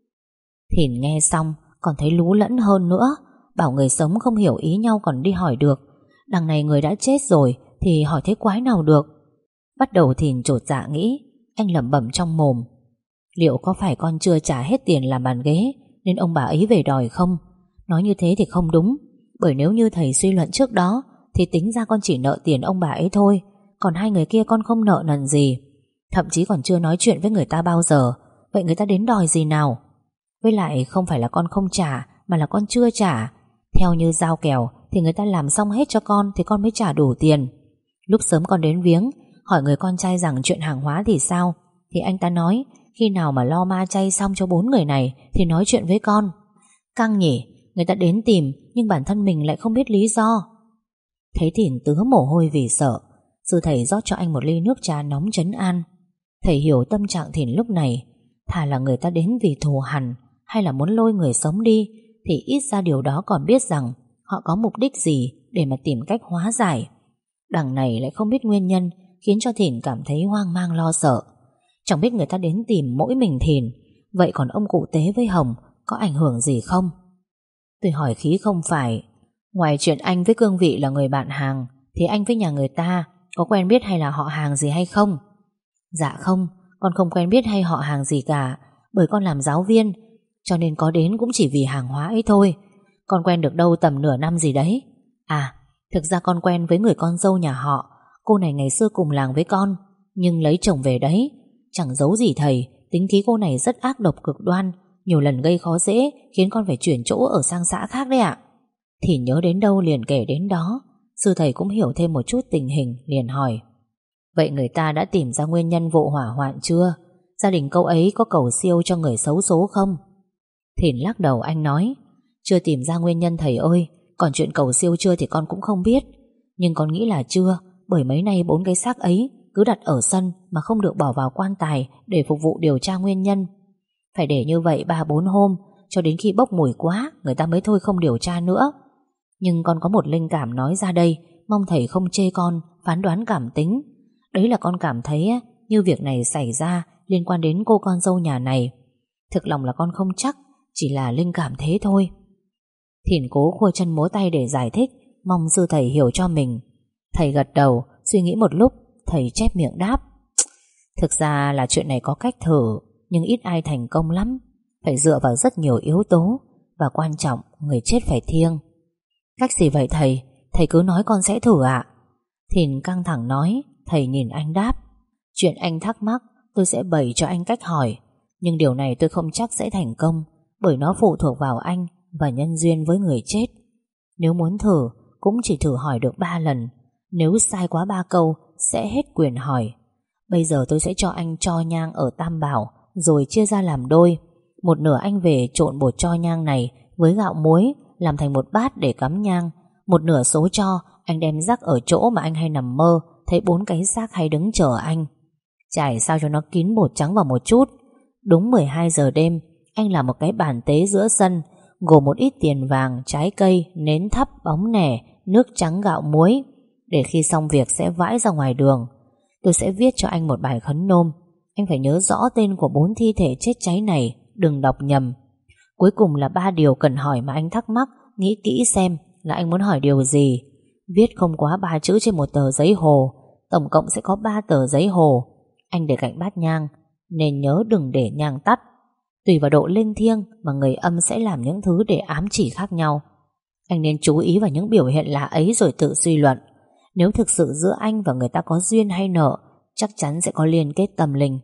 Thìn nghe xong còn thấy lú lẫn hơn nữa. Bảo người sống không hiểu ý nhau còn đi hỏi được, đằng này người đã chết rồi thì hỏi thế quái nào được. Bắt đầu Thìn chột dạ nghĩ. Anh lẩm bẩm trong mồm. Liệu có phải con chưa trả hết tiền làm bàn ghế nên ông bà ấy về đòi không? Nói như thế thì không đúng, bởi nếu như thầy suy luận trước đó thì tính ra con chỉ nợ tiền ông bà ấy thôi, còn hai người kia con không nợ nần gì, thậm chí còn chưa nói chuyện với người ta bao giờ. Vậy người ta đến đòi gì nào? Với lại không phải là con không trả, mà là con chưa trả. Theo như giao kèo thì người ta làm xong hết cho con thì con mới trả đủ tiền. Lúc sớm con đến viếng, hỏi người con trai rằng chuyện hàng hóa thì sao, thì anh ta nói khi nào mà lo ma chay xong cho bốn người này thì nói chuyện với con. Căng nhỉ. Người ta đến tìm nhưng bản thân mình lại không biết lý do. Thấy Thìn tứa mồ hôi vì sợ, sư thầy rót cho anh một ly nước trà nóng trấn an. Thầy hiểu tâm trạng Thìn lúc này. Thà là người ta đến vì thù hằn hay là muốn lôi người sống đi, thì ít ra điều đó còn biết rằng họ có mục đích gì để mà tìm cách hóa giải. Đằng này lại không biết nguyên nhân, khiến cho Thìn cảm thấy hoang mang lo sợ. Chẳng biết người ta đến tìm mỗi mình Thìn, vậy còn ông cụ Tế với Hồng có ảnh hưởng gì không? Tôi hỏi khí không phải. Ngoài chuyện anh với cương vị là người bạn hàng, thì anh với nhà người ta có quen biết hay là họ hàng gì hay không? Dạ không, con không quen biết hay họ hàng gì cả, bởi con làm giáo viên, cho nên có đến cũng chỉ vì hàng hóa ấy thôi. Con quen được đâu tầm nửa năm gì đấy. À, thực ra con quen với người con dâu nhà họ. Cô này ngày xưa cùng làng với con, nhưng lấy chồng về đấy. Chẳng giấu gì thầy, tính khí cô này rất ác độc cực đoan, nhiều lần gây khó dễ, khiến con phải chuyển chỗ ở sang xã khác đấy ạ. Thì nhớ đến đâu liền kể đến đó. Sư thầy cũng hiểu thêm một chút tình hình, liền hỏi. Vậy người ta đã tìm ra nguyên nhân vụ hỏa hoạn chưa? Gia đình cậu ấy có cầu siêu cho người xấu số không? Thìn lắc đầu, anh nói. Chưa tìm ra nguyên nhân thầy ơi. Còn chuyện cầu siêu chưa thì con cũng không biết. Nhưng con nghĩ là chưa, bởi mấy nay bốn cái xác ấy cứ đặt ở sân mà không được bỏ vào quan tài để phục vụ điều tra nguyên nhân. Phải để như vậy ba bốn hôm, cho đến khi bốc mùi quá người ta mới thôi không điều tra nữa. Nhưng con có một linh cảm nói ra đây, mong thầy không chê con phán đoán cảm tính. Đấy là con cảm thấy như việc này xảy ra liên quan đến cô con dâu nhà này. Thực lòng là con không chắc, chỉ là linh cảm thế thôi. Thìn cố khua chân múa tay để giải thích, mong sư thầy hiểu cho mình. Thầy gật đầu, suy nghĩ một lúc, thầy chép miệng đáp: thực ra là chuyện này có cách thử, nhưng ít ai thành công lắm. Phải dựa vào rất nhiều yếu tố, và quan trọng người chết phải thiêng. Cách gì vậy thầy? Thầy cứ nói con sẽ thử ạ. Thìn căng thẳng nói. Thầy nhìn anh đáp: chuyện anh thắc mắc tôi sẽ bày cho anh cách hỏi, nhưng điều này tôi không chắc sẽ thành công, bởi nó phụ thuộc vào anh và nhân duyên với người chết. Nếu muốn thử cũng chỉ thử hỏi được ba lần. Nếu sai quá ba câu sẽ hết quyền hỏi. Bây giờ tôi sẽ cho anh tro nhang ở Tam Bảo, rồi chia ra làm đôi. Một nửa anh về trộn bột tro nhang này với gạo muối, làm thành một bát để cắm nhang. Một nửa số tro anh đem rắc ở chỗ mà anh hay nằm mơ thấy bốn cái xác hay đứng chờ anh. Trải sao cho nó kín bột trắng vào một chút. Đúng mười hai giờ đêm, anh làm một cái bàn tế giữa sân, gồm một ít tiền vàng, trái cây, nến thắp, bóng nẻ, nước trắng, gạo muối, để khi xong việc sẽ vãi ra ngoài đường. Tôi sẽ viết cho anh một bài khấn nôm. Anh phải nhớ rõ tên của bốn thi thể chết cháy này, đừng đọc nhầm. Cuối cùng là ba điều cần hỏi mà anh thắc mắc. Nghĩ kỹ xem là anh muốn hỏi điều gì. Viết không quá ba chữ trên một tờ giấy hồ. Tổng cộng sẽ có ba tờ giấy hồ. Anh để cạnh bát nhang, nên nhớ đừng để nhang tắt. Tùy vào độ linh thiêng mà người âm sẽ làm những thứ để ám chỉ khác nhau. Anh nên chú ý vào những biểu hiện lạ ấy rồi tự suy luận. Nếu thực sự giữa anh và người ta có duyên hay nợ, chắc chắn sẽ có liên kết tâm linh.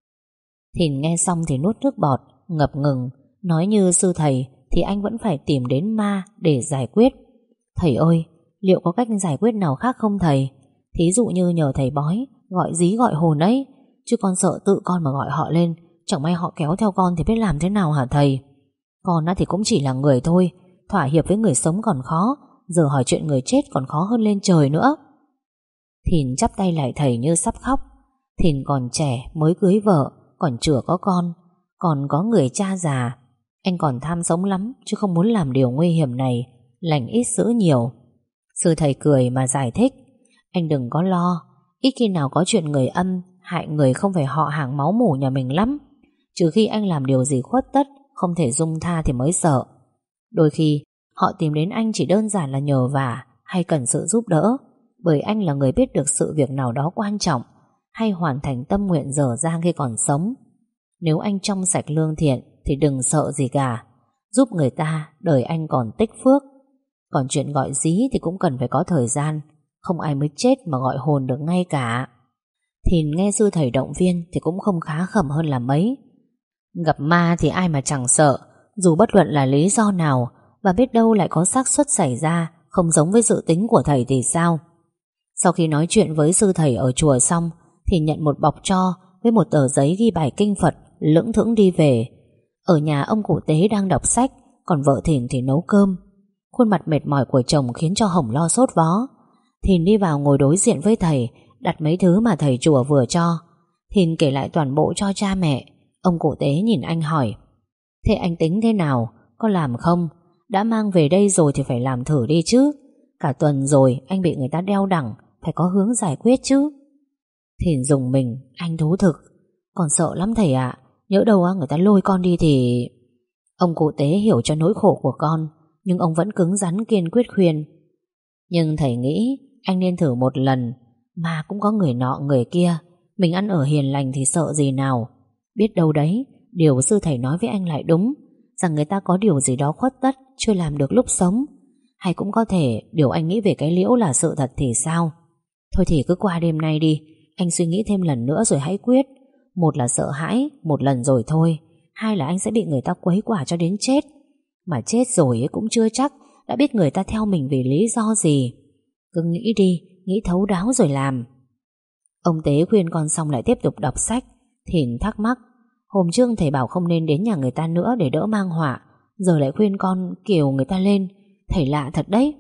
Thìn nghe xong thì nuốt nước bọt, ngập ngừng. Nói như sư thầy thì anh vẫn phải tìm đến ma để giải quyết. Thầy ơi, liệu có cách giải quyết nào khác không thầy? Thí dụ như nhờ thầy bói gọi dí gọi hồn ấy. Chứ con sợ tự con mà gọi họ lên, chẳng may họ kéo theo con thì biết làm thế nào hả thầy? Con thì cũng chỉ là người thôi, thỏa hiệp với người sống còn khó, giờ hỏi chuyện người chết còn khó hơn lên trời nữa. Thìn chắp tay lại thầy như sắp khóc. Thìn còn trẻ, mới cưới vợ, còn chửa có con, còn có người cha già. Anh còn tham sống lắm, chứ không muốn làm điều nguy hiểm này. Lành ít dữ nhiều. Sư thầy cười mà giải thích: anh đừng có lo, ít khi nào có chuyện người âm hại người không phải họ hàng máu mủ nhà mình lắm. Trừ khi anh làm điều gì khuất tất, không thể dung tha thì mới sợ. Đôi khi họ tìm đến anh chỉ đơn giản là nhờ vả hay cần sự giúp đỡ, bởi anh là người biết được sự việc nào đó quan trọng, hay hoàn thành tâm nguyện dở dang khi còn sống. Nếu anh trong sạch lương thiện thì đừng sợ gì cả. Giúp người ta, đời anh còn tích phước. Còn chuyện gọi dí thì cũng cần phải có thời gian. Không ai mới chết mà gọi hồn được ngay cả. Thìn nghe sư thầy động viên thì cũng không khá khẩm hơn là mấy. Gặp ma thì ai mà chẳng sợ, dù bất luận là lý do nào, và biết đâu lại có xác suất xảy ra không giống với dự tính của thầy thì sao. Sau khi nói chuyện với sư thầy ở chùa xong thì nhận một bọc tro với một tờ giấy ghi bài kinh Phật, lững thững đi về. Ở nhà ông cụ Tế đang đọc sách, còn vợ Thìn thì nấu cơm. Khuôn mặt mệt mỏi của chồng khiến cho Hồng lo sốt vó. Thìn đi vào ngồi đối diện với thầy, đặt mấy thứ mà thầy chùa vừa cho. Thìn kể lại toàn bộ cho cha mẹ. Ông cụ Tế nhìn anh hỏi: thế anh tính thế nào? Có làm không? Đã mang về đây rồi thì phải làm thử đi chứ. Cả tuần rồi anh bị người ta đeo đẳng, phải có hướng giải quyết chứ. Thìn dùng mình: anh thú thực, còn sợ lắm thầy ạ. Nhỡ đâu người ta lôi con đi thì... Ông cụ Tế hiểu cho nỗi khổ của con, nhưng ông vẫn cứng rắn kiên quyết khuyên: nhưng thầy nghĩ anh nên thử một lần. Mà cũng có người nọ người kia, mình ăn ở hiền lành thì sợ gì nào. Biết đâu đấy, điều sư thầy nói với anh lại đúng, rằng người ta có điều gì đó khuất tất chưa làm được lúc sống. Hay cũng có thể điều anh nghĩ về cái liễu là sự thật thì sao. Thôi thì cứ qua đêm nay đi, anh suy nghĩ thêm lần nữa rồi hãy quyết. Một là sợ hãi, một lần rồi thôi. Hai là anh sẽ bị người ta quấy quả cho đến chết. Mà chết rồi ấy cũng chưa chắc đã biết người ta theo mình vì lý do gì. Cứ nghĩ đi, nghĩ thấu đáo rồi làm. Ông Tế khuyên con xong lại tiếp tục đọc sách. Thìn thắc mắc: hôm trước thầy bảo không nên đến nhà người ta nữa để đỡ mang họa, giờ lại khuyên con kiều người ta lên. Thầy lạ thật đấy.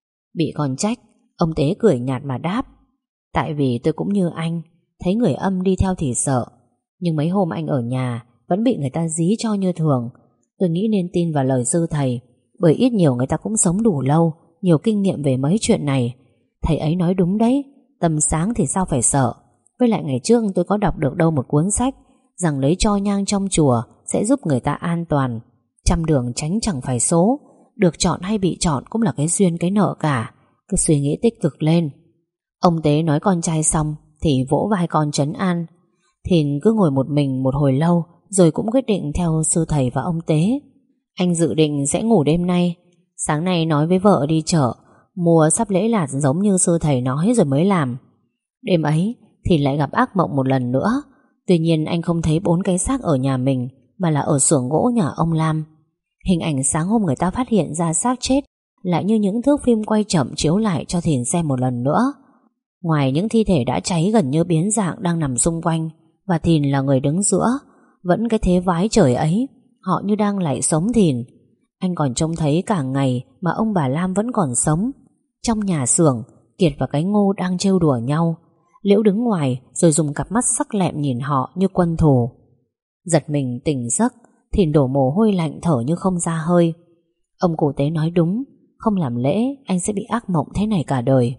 Bị con trách, ông Tế cười nhạt mà đáp: tại vì tôi cũng như anh, thấy người âm đi theo thì sợ. Nhưng mấy hôm anh ở nhà vẫn bị người ta dí cho như thường. Tôi nghĩ nên tin vào lời sư thầy, bởi ít nhiều người ta cũng sống đủ lâu, nhiều kinh nghiệm về mấy chuyện này. Thầy ấy nói đúng đấy, tâm sáng thì sao phải sợ. Với lại ngày trước tôi có đọc được đâu một cuốn sách rằng lấy tro nhang trong chùa sẽ giúp người ta an toàn. Trăm đường tránh chẳng phải số. Được chọn hay bị chọn cũng là cái duyên cái nợ cả. Cứ suy nghĩ tích cực lên. Ông Tế nói con trai xong thì vỗ vai con trấn an. Thìn cứ ngồi một mình một hồi lâu, rồi cũng quyết định theo sư thầy và ông Tế. Anh dự định sẽ ngủ đêm nay. Sáng nay nói với vợ đi chợ mua sắp lễ lạt giống như sư thầy nói rồi mới làm. Đêm ấy Thìn lại gặp ác mộng một lần nữa. Tuy nhiên anh không thấy bốn cái xác ở nhà mình, mà là ở xưởng gỗ nhà ông Lam. Hình ảnh sáng hôm người ta phát hiện ra xác chết lại như những thước phim quay chậm chiếu lại cho Thìn xem một lần nữa. Ngoài những thi thể đã cháy gần như biến dạng đang nằm xung quanh, và Thìn là người đứng giữa, vẫn cái thế vái trời ấy, họ như đang lại sống Thìn. Anh còn trông thấy cả ngày mà ông bà Lam vẫn còn sống. Trong nhà xưởng, Kiệt và cái Ngô đang trêu đùa nhau. Liễu đứng ngoài rồi dùng cặp mắt sắc lẹm nhìn họ như quân thù. Giật mình tỉnh giấc, Thìn đổ mồ hôi lạnh thở như không ra hơi. Ông cụ Tế nói đúng, không làm lễ anh sẽ bị ác mộng thế này cả đời.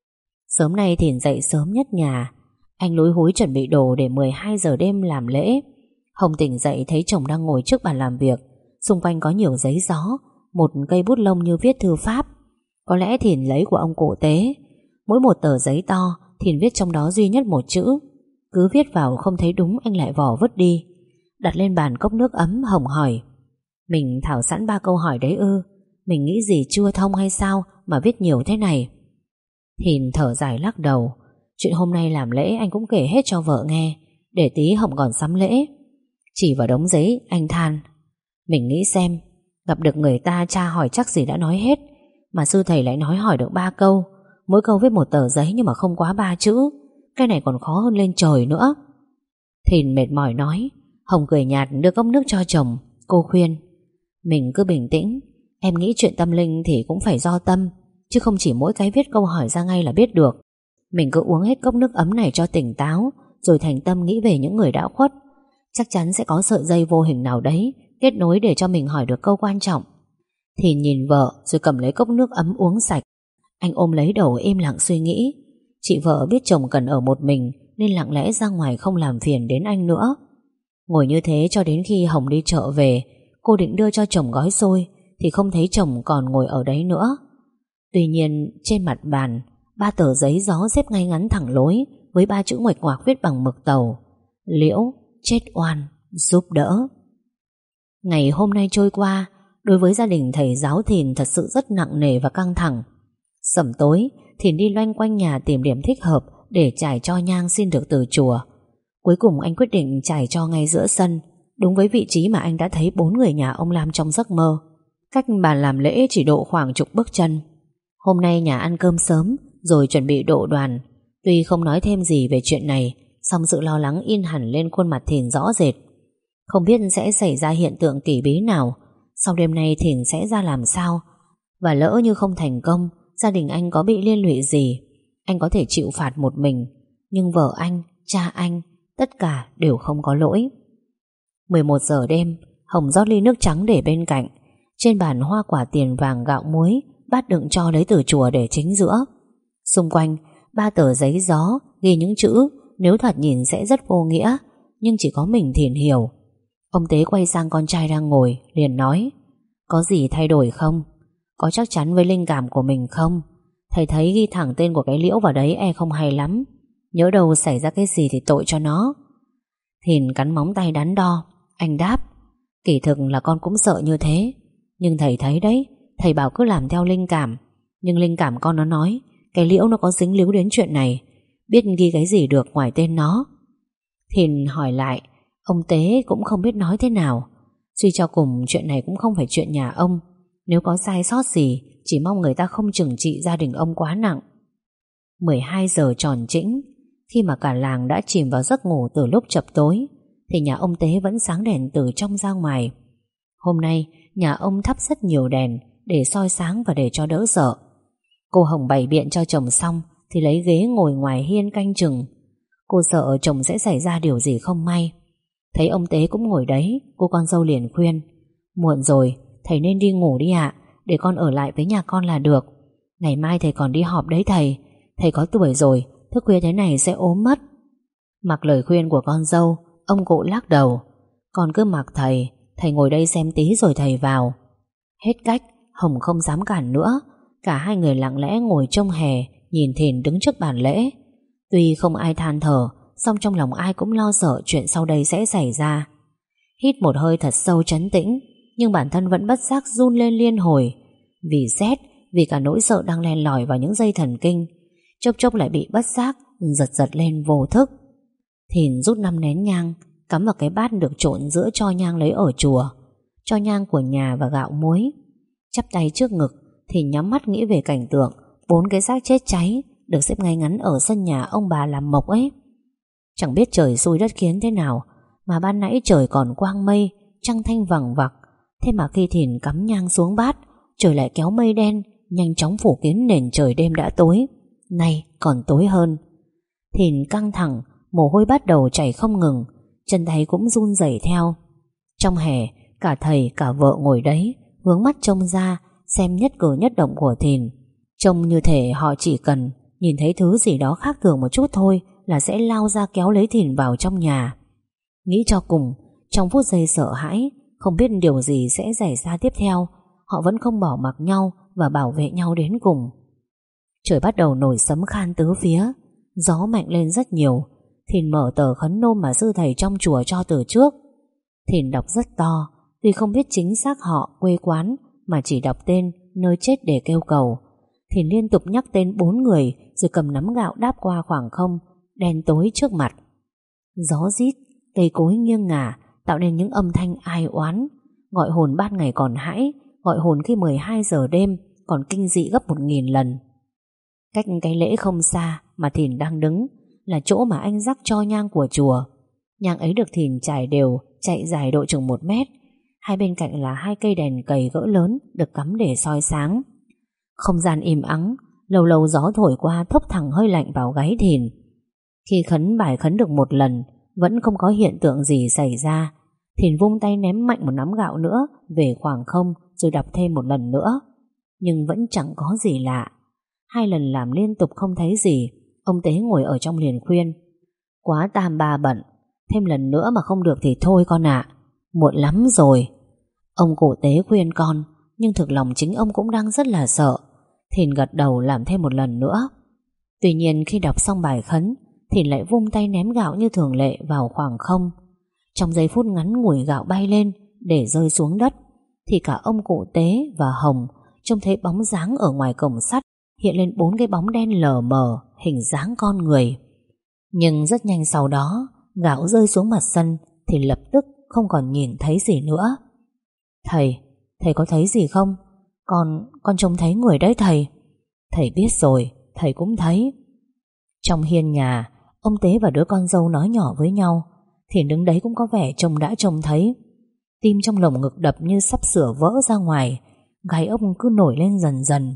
Sớm nay Thìn dậy sớm nhất nhà. Anh lúi húi chuẩn bị đồ để mười hai giờ đêm làm lễ. Hồng tỉnh dậy thấy chồng đang ngồi trước bàn làm việc. Xung quanh có nhiều giấy gió, một cây bút lông như viết thư pháp. Có lẽ Thìn lấy của ông cụ Tế. Mỗi một tờ giấy to Thìn viết trong đó duy nhất một chữ. Cứ viết vào không thấy đúng anh lại vò vứt đi. Đặt lên bàn cốc nước ấm, Hồng hỏi: Mình thảo sẵn ba câu hỏi đấy ư? Mình nghĩ gì chưa thông hay sao mà viết nhiều thế này? Thìn thở dài lắc đầu. Chuyện hôm nay làm lễ anh cũng kể hết cho vợ nghe, để tí Hồng còn sắm lễ. Chỉ vào đống giấy anh than: Mình nghĩ xem, gặp được người ta tra hỏi chắc gì đã nói hết, mà sư thầy lại nói hỏi được ba câu, mỗi câu viết một tờ giấy nhưng mà không quá ba chữ. Cái này còn khó hơn lên trời nữa. Thìn mệt mỏi nói. Hồng cười nhạt đưa cốc nước cho chồng. Cô khuyên: Mình cứ bình tĩnh. Em nghĩ chuyện tâm linh thì cũng phải do tâm, chứ không chỉ mỗi cái viết câu hỏi ra ngay là biết được. Mình cứ uống hết cốc nước ấm này cho tỉnh táo, rồi thành tâm nghĩ về những người đã khuất. Chắc chắn sẽ có sợi dây vô hình nào đấy kết nối để cho mình hỏi được câu quan trọng. Thì nhìn vợ rồi cầm lấy cốc nước ấm uống sạch. Anh ôm lấy đầu im lặng suy nghĩ. Chị vợ biết chồng cần ở một mình nên lặng lẽ ra ngoài không làm phiền đến anh nữa. Ngồi như thế cho đến khi Hồng đi chợ về. Cô định đưa cho chồng gói xôi thì không thấy chồng còn ngồi ở đấy nữa. Tuy nhiên trên mặt bàn, ba tờ giấy gió xếp ngay ngắn thẳng lối với ba chữ nguệch ngoạc viết bằng mực tàu: Liễu chết oan giúp đỡ. Ngày hôm nay trôi qua đối với gia đình thầy giáo Thìn thật sự rất nặng nề và căng thẳng. Sẩm tối Thìn đi loanh quanh nhà tìm điểm thích hợp để trải cho nhang xin được từ chùa. Cuối cùng anh quyết định trải cho ngay giữa sân, đúng với vị trí mà anh đã thấy bốn người nhà ông Lam trong giấc mơ. Cách bàn làm lễ chỉ độ khoảng chục bước chân. Hôm nay nhà ăn cơm sớm rồi chuẩn bị độ đoàn. Tuy không nói thêm gì về chuyện này, song sự lo lắng in hẳn lên khuôn mặt Thìn rõ rệt. Không biết sẽ xảy ra hiện tượng kỳ bí nào. Sau đêm nay Thìn sẽ ra làm sao? Và lỡ như không thành công, gia đình anh có bị liên lụy gì? Anh có thể chịu phạt một mình, nhưng vợ anh, cha anh, tất cả đều không có lỗi. mười một giờ đêm, Hồng rót ly nước trắng để bên cạnh. Trên bàn hoa quả tiền vàng gạo muối, bát đựng cho lấy từ chùa để chính giữa. Xung quanh, ba tờ giấy gió ghi những chữ nếu thoạt nhìn sẽ rất vô nghĩa, nhưng chỉ có mình Thìn hiểu. Ông Tế quay sang con trai đang ngồi, liền nói: Có gì thay đổi không? Có chắc chắn với linh cảm của mình không? Thầy thấy ghi thẳng tên của cái Liễu vào đấy e không hay lắm. Nhớ đâu xảy ra cái gì thì tội cho nó. Thìn cắn móng tay đắn đo. Anh đáp: Kỳ thực là con cũng sợ như thế, nhưng thầy thấy đấy, thầy bảo cứ làm theo linh cảm. Nhưng linh cảm con nó nói cái Liễu nó có dính líu đến chuyện này, biết ghi cái gì được ngoài tên nó. Thìn hỏi lại. Ông Tế cũng không biết nói thế nào. Suy cho cùng chuyện này cũng không phải chuyện nhà ông. Nếu có sai sót gì, chỉ mong người ta không trừng trị gia đình ông quá nặng. mười hai giờ tròn chỉnh, khi mà cả làng đã chìm vào giấc ngủ từ lúc chập tối, thì nhà ông Tế vẫn sáng đèn từ trong ra ngoài. Hôm nay nhà ông thắp rất nhiều đèn để soi sáng và để cho đỡ sợ. Cô Hồng bày biện cho chồng xong thì lấy ghế ngồi ngoài hiên canh chừng. Cô sợ chồng sẽ xảy ra điều gì không may. Thấy ông Tế cũng ngồi đấy, cô con dâu liền khuyên: Muộn rồi, thầy nên đi ngủ đi ạ, để con ở lại với nhà con là được. Ngày mai thầy còn đi họp đấy thầy. Thầy có tuổi rồi, thức khuya thế này sẽ ốm mất. Mặc lời khuyên của con dâu, ông cụ lắc đầu: Con cứ mặc thầy, thầy ngồi đây xem tí rồi thầy vào. Hết cách, Hồng không dám cản nữa. Cả hai người lặng lẽ ngồi trong hè, nhìn Thìn đứng trước bàn lễ. Tuy không ai than thở, song trong lòng ai cũng lo sợ chuyện sau đây sẽ xảy ra. Hít một hơi thật sâu trấn tĩnh, nhưng bản thân vẫn bất giác run lên liên hồi. Vì rét, vì cả nỗi sợ đang len lỏi vào những dây thần kinh. Chốc chốc lại bị bất giác giật giật lên vô thức. Thìn rút năm nén nhang, cắm vào cái bát được trộn giữa tro nhang lấy ở chùa, tro nhang của nhà và gạo muối. Chắp tay trước ngực, Thìn nhắm mắt nghĩ về cảnh tượng bốn cái xác chết cháy được xếp ngay ngắn ở sân nhà ông bà làm mộc ấy. Chẳng biết trời xui đất khiến thế nào mà ban nãy trời còn quang mây, trăng thanh vằng vặc. Thế mà khi Thìn cắm nhang xuống bát, trời lại kéo mây đen nhanh chóng phủ kín nền trời đêm đã tối, nay còn tối hơn. Thìn căng thẳng, mồ hôi bắt đầu chảy không ngừng, chân tay cũng run rẩy theo. Trong hè, cả thầy cả vợ ngồi đấy, hướng mắt trông ra xem nhất cử nhất động của Thìn. Trông như thể họ chỉ cần nhìn thấy thứ gì đó khác thường một chút thôi là sẽ lao ra kéo lấy Thìn vào trong nhà. Nghĩ cho cùng, trong phút giây sợ hãi, không biết điều gì sẽ xảy ra tiếp theo, họ vẫn không bỏ mặc nhau và bảo vệ nhau đến cùng. Trời bắt đầu nổi sấm khan tứ phía, gió mạnh lên rất nhiều. Thìn mở tờ khấn nôm mà sư thầy trong chùa cho từ trước. Thìn đọc rất to, tuy không biết chính xác họ, quê quán, mà chỉ đọc tên, nơi chết để kêu cầu. Thìn liên tục nhắc tên bốn người, rồi cầm nắm gạo đáp qua khoảng không đen tối trước mặt. Gió rít, cây cối nghiêng ngả, tạo nên những âm thanh ai oán, gọi hồn ban ngày còn hãi, gọi hồn khi mười hai giờ đêm còn kinh dị gấp một nghìn lần. Cách cái lễ không xa mà Thìn đang đứng là chỗ mà anh rắc cho nhang của chùa. Nhang ấy được Thìn trải đều, chạy dài độ chừng một mét. Hai bên cạnh là hai cây đèn cầy gỡ lớn được cắm để soi sáng. Không gian im ắng, lâu lâu gió thổi qua thốc thẳng hơi lạnh vào gáy Thìn. Khi khấn bài khấn được một lần, vẫn không có hiện tượng gì xảy ra, Thìn vung tay ném mạnh một nắm gạo nữa về khoảng không, rồi đọc thêm một lần nữa. Nhưng vẫn chẳng có gì lạ. Hai lần làm liên tục không thấy gì, ông Tế ngồi ở trong liền khuyên: "Quá tam ba bận, thêm lần nữa mà không được thì thôi con ạ, muộn lắm rồi." Ông cụ Tế khuyên con, nhưng thực lòng chính ông cũng đang rất là sợ. Thìn gật đầu làm thêm một lần nữa. Tuy nhiên khi đọc xong bài khấn, Thìn lại vung tay ném gạo như thường lệ vào khoảng không. Trong giây phút ngắn ngủi gạo bay lên để rơi xuống đất, thì cả ông cụ Tế và Hồng trông thấy bóng dáng ở ngoài cổng sắt hiện lên bốn cái bóng đen lờ mờ hình dáng con người. Nhưng rất nhanh sau đó, gạo rơi xuống mặt sân thì lập tức không còn nhìn thấy gì nữa. "Thầy, thầy có thấy gì không? Con, con trông thấy người đấy thầy." "Thầy biết rồi, thầy cũng thấy." Trong hiên nhà, ông Tế và đứa con dâu nói nhỏ với nhau. Thì đứng đấy cũng có vẻ trông đã trông thấy. Tim trong lồng ngực đập như sắp sửa vỡ ra ngoài, gáy ông cứ nổi lên dần dần.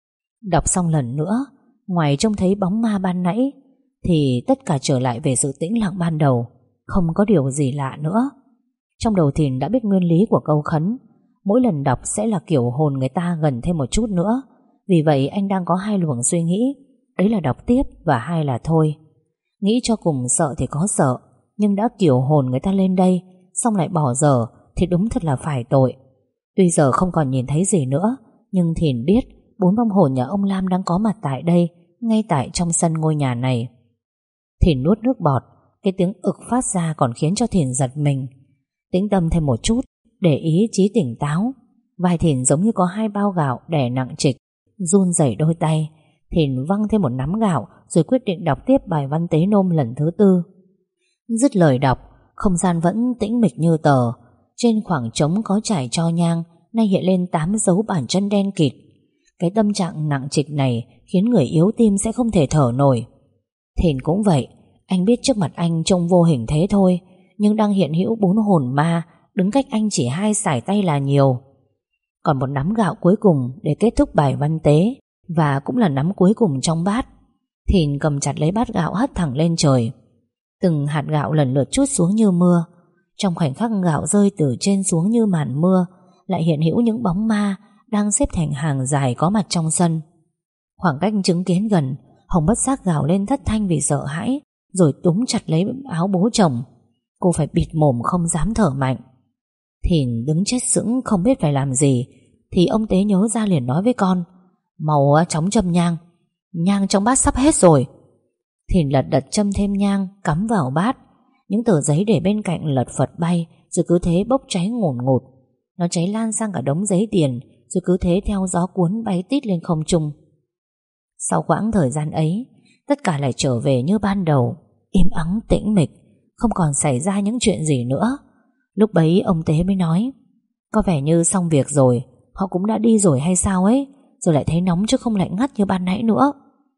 Đọc xong lần nữa, ngoài trông thấy bóng ma ban nãy, thì tất cả trở lại về sự tĩnh lặng ban đầu, không có điều gì lạ nữa. Trong đầu Thìn đã biết nguyên lý của câu khấn, mỗi lần đọc sẽ là kiểu hồn người ta gần thêm một chút nữa. Vì vậy anh đang có hai luồng suy nghĩ, đấy là đọc tiếp và hai là thôi. Nghĩ cho cùng sợ thì có sợ, nhưng đã kiểu hồn người ta lên đây xong lại bỏ dở thì đúng thật là phải tội. Tuy giờ không còn nhìn thấy gì nữa, nhưng Thìn biết bốn vong hồn nhà ông Lam đang có mặt tại đây, ngay tại trong sân ngôi nhà này. Thìn nuốt nước bọt, cái tiếng ực phát ra còn khiến cho Thìn giật mình. Tĩnh tâm thêm một chút, để ý trí tỉnh táo. Vai Thìn giống như có hai bao gạo đè nặng trịch, run rẩy đôi tay. Thìn văng thêm một nắm gạo, rồi quyết định đọc tiếp bài văn tế nôm lần thứ tư. Dứt lời đọc, không gian vẫn tĩnh mịch như tờ. Trên khoảng trống có trải tro nhang nay hiện lên tám dấu bàn chân đen kịt. Cái tâm trạng nặng trịch này khiến người yếu tim sẽ không thể thở nổi. Thìn cũng vậy. Anh biết trước mặt anh trông vô hình thế thôi, nhưng đang hiện hữu bốn hồn ma đứng cách anh chỉ hai sải tay là nhiều. Còn một nắm gạo cuối cùng để kết thúc bài văn tế, và cũng là nắm cuối cùng trong bát. Thìn cầm chặt lấy bát gạo hất thẳng lên trời. Từng hạt gạo lần lượt trút xuống như mưa. Trong khoảnh khắc gạo rơi từ trên xuống như màn mưa, lại hiện hữu những bóng ma đang xếp thành hàng dài có mặt trong sân. Khoảng cách chứng kiến gần, Hồng bất giác gào lên thất thanh vì sợ hãi, rồi túm chặt lấy áo bố chồng. Cô phải bịt mồm không dám thở mạnh. Thìn đứng chết sững không biết phải làm gì, thì ông Tế nhớ ra liền nói với con: "Mau chóng châm nhang, nhang trong bát sắp hết rồi." Thìn lật đật châm thêm nhang cắm vào bát. Những tờ giấy để bên cạnh lật phật bay, rồi cứ thế bốc cháy ngùn ngụt. Nó cháy lan sang cả đống giấy tiền, rồi cứ thế theo gió cuốn bay tít lên không trung. Sau quãng thời gian ấy, tất cả lại trở về như ban đầu, im ắng tĩnh mịch, không còn xảy ra những chuyện gì nữa. Lúc bấy ông Tế mới nói: "Có vẻ như xong việc rồi, họ cũng đã đi rồi hay sao ấy, rồi lại thấy nóng chứ không lạnh ngắt như ban nãy nữa."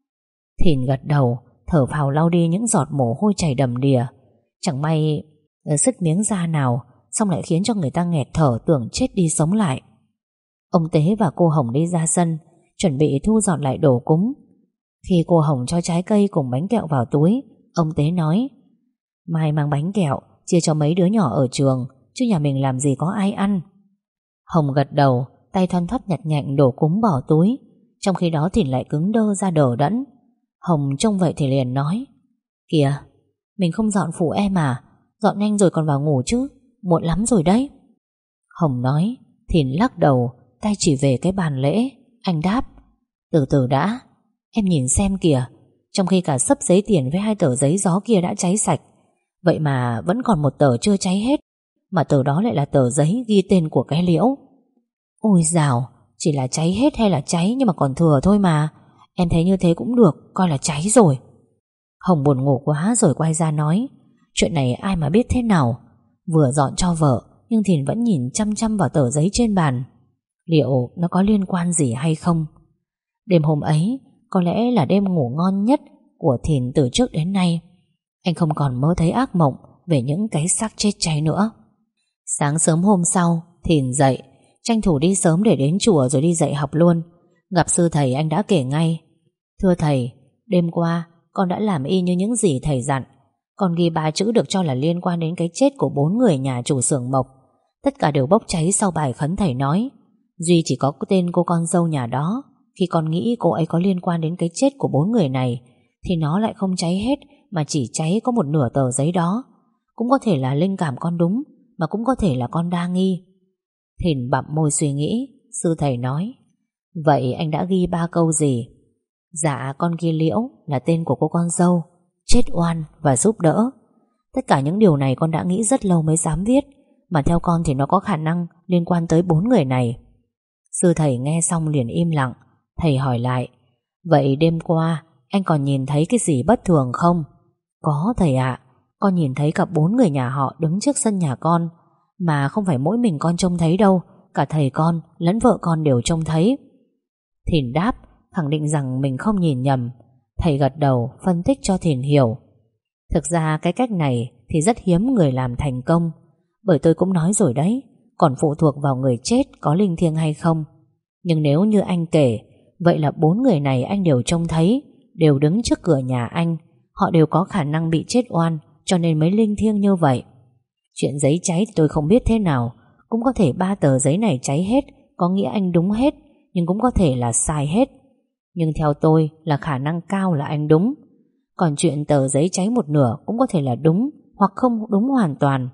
Thìn gật đầu, thở phào lau đi những giọt mồ hôi chảy đầm đìa. Chẳng may sứt miếng da nào, xong lại khiến cho người ta nghẹt thở, tưởng chết đi sống lại. Ông Tế và cô Hồng đi ra sân, chuẩn bị thu dọn lại đồ cúng. Khi cô Hồng cho trái cây cùng bánh kẹo vào túi, ông Tế nói: "Mai mang bánh kẹo chia cho mấy đứa nhỏ ở trường, chứ nhà mình làm gì có ai ăn." Hồng gật đầu, tay thoăn thoắt nhặt nhạnh đồ cúng bỏ túi. Trong khi đó Thìn lại cứng đơ ra đờ đẫn. Hồng trông vậy thì liền nói: "Kìa, mình không dọn phụ em à? Dọn nhanh rồi còn vào ngủ chứ, muộn lắm rồi đấy." Hồng nói. Thìn lắc đầu, tay chỉ về cái bàn lễ. Anh đáp: "Từ từ đã, em nhìn xem kìa, trong khi cả xấp giấy tiền với hai tờ giấy gió kia đã cháy sạch, vậy mà vẫn còn một tờ chưa cháy hết, mà tờ đó lại là tờ giấy ghi tên của cái Liễu." "Ôi dào, chỉ là cháy hết hay là cháy nhưng mà còn thừa thôi mà. Em thấy như thế cũng được, coi là cháy rồi." Hồng buồn ngủ quá rồi quay ra nói: "Chuyện này ai mà biết thế nào." Vừa dọn cho vợ, nhưng Thìn vẫn nhìn chăm chăm vào tờ giấy trên bàn. Liệu nó có liên quan gì hay không? Đêm hôm ấy có lẽ là đêm ngủ ngon nhất của Thìn từ trước đến nay. Anh không còn mơ thấy ác mộng về những cái xác chết cháy nữa. Sáng sớm hôm sau, Thìn dậy, tranh thủ đi sớm để đến chùa rồi đi dạy học luôn. Gặp sư thầy, anh đã kể ngay: "Thưa thầy, đêm qua con đã làm y như những gì thầy dặn. Con ghi ba chữ được cho là liên quan đến cái chết của bốn người nhà chủ xưởng mộc. Tất cả đều bốc cháy sau bài khấn thầy nói. Duy chỉ có tên cô con dâu nhà đó, khi con nghĩ cô ấy có liên quan đến cái chết của bốn người này, thì nó lại không cháy hết, mà chỉ cháy có một nửa tờ giấy đó. Cũng có thể là linh cảm con đúng, mà cũng có thể là con đa nghi." Thìn bặm môi suy nghĩ. Sư thầy nói: "Vậy anh đã ghi ba câu gì?" "Dạ, con ghi Liễu là tên của cô con dâu, chết oan và giúp đỡ. Tất cả những điều này con đã nghĩ rất lâu mới dám viết, mà theo con thì nó có khả năng liên quan tới bốn người này." Sư thầy nghe xong liền im lặng. Thầy hỏi lại: "Vậy đêm qua anh còn nhìn thấy cái gì bất thường không?" "Có thầy ạ, con nhìn thấy cả bốn người nhà họ đứng trước sân nhà con. Mà không phải mỗi mình con trông thấy đâu, cả thầy con lẫn vợ con đều trông thấy." Thìn đáp, khẳng định rằng mình không nhìn nhầm. Thầy gật đầu phân tích cho Thìn hiểu. Thực ra cái cách này thì rất hiếm người làm thành công. Bởi tôi cũng nói rồi đấy, còn phụ thuộc vào người chết có linh thiêng hay không. Nhưng nếu như anh kể, vậy là bốn người này anh đều trông thấy, đều đứng trước cửa nhà anh. Họ đều có khả năng bị chết oan, cho nên mới linh thiêng như vậy. Chuyện giấy cháy thì tôi không biết thế nào. Cũng có thể ba tờ giấy này cháy hết, có nghĩa anh đúng hết, nhưng cũng có thể là sai hết. Nhưng theo tôi là khả năng cao là anh đúng. Còn chuyện tờ giấy cháy một nửa cũng có thể là đúng, hoặc không đúng hoàn toàn.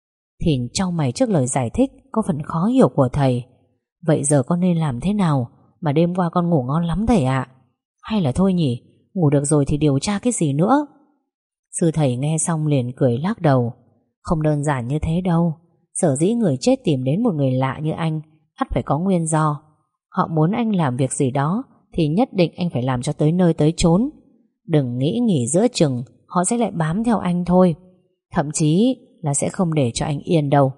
Thìn chau mày trước lời giải thích có phần khó hiểu của thầy. Vậy giờ con nên làm thế nào? Mà đêm qua con ngủ ngon lắm thầy ạ. Hay là thôi nhỉ, ngủ được rồi thì điều tra cái gì nữa? Sư thầy nghe xong liền cười lắc đầu. Không đơn giản như thế đâu. Sở dĩ người chết tìm đến một người lạ như anh, ắt phải có nguyên do. Họ muốn anh làm việc gì đó thì nhất định anh phải làm cho tới nơi tới chốn. Đừng nghĩ nghỉ giữa chừng, họ sẽ lại bám theo anh thôi. Thậm chí là sẽ không để cho anh yên đâu.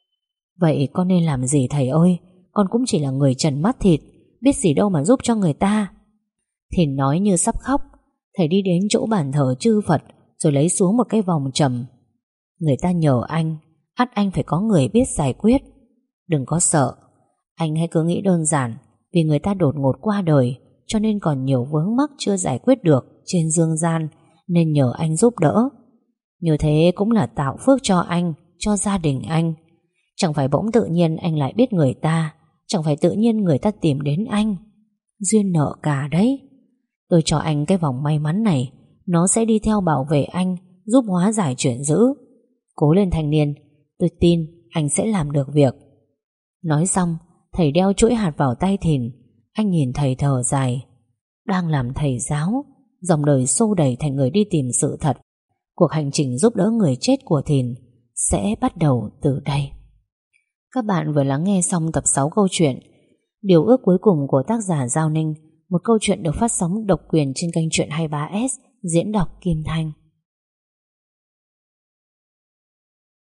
Vậy con nên làm gì thầy ơi? Con cũng chỉ là người trần mắt thịt, biết gì đâu mà giúp cho người ta. Thìn nói như sắp khóc. Thầy đi đến chỗ bàn thờ chư Phật, rồi lấy xuống một cái vòng trầm. Người ta nhờ anh, ắt anh phải có người biết giải quyết. Đừng có sợ. Anh hãy cứ nghĩ đơn giản. Vì người ta đột ngột qua đời, cho nên còn nhiều vướng mắc chưa giải quyết được trên dương gian, nên nhờ anh giúp đỡ. Như thế cũng là tạo phước cho anh, cho gia đình anh. Chẳng phải bỗng tự nhiên anh lại biết người ta, chẳng phải tự nhiên người ta tìm đến anh. Duyên nợ cả đấy. Tôi cho anh cái vòng may mắn này, nó sẽ đi theo bảo vệ anh, giúp hóa giải chuyện dữ. Cố lên thanh niên, tôi tin anh sẽ làm được việc. Nói xong, thầy đeo chuỗi hạt vào tay Thìn. Anh nhìn thầy thở dài. Đang làm thầy giáo, dòng đời xô đẩy thành người đi tìm sự thật. Cuộc hành trình giúp đỡ người chết của Thìn sẽ bắt đầu từ đây. Các bạn vừa lắng nghe xong tập sáu câu chuyện Điều ước cuối cùng của tác giả Giao Ninh, một câu chuyện được phát sóng độc quyền trên kênh Chuyện hai mươi ba ét, diễn đọc Kim Thanh.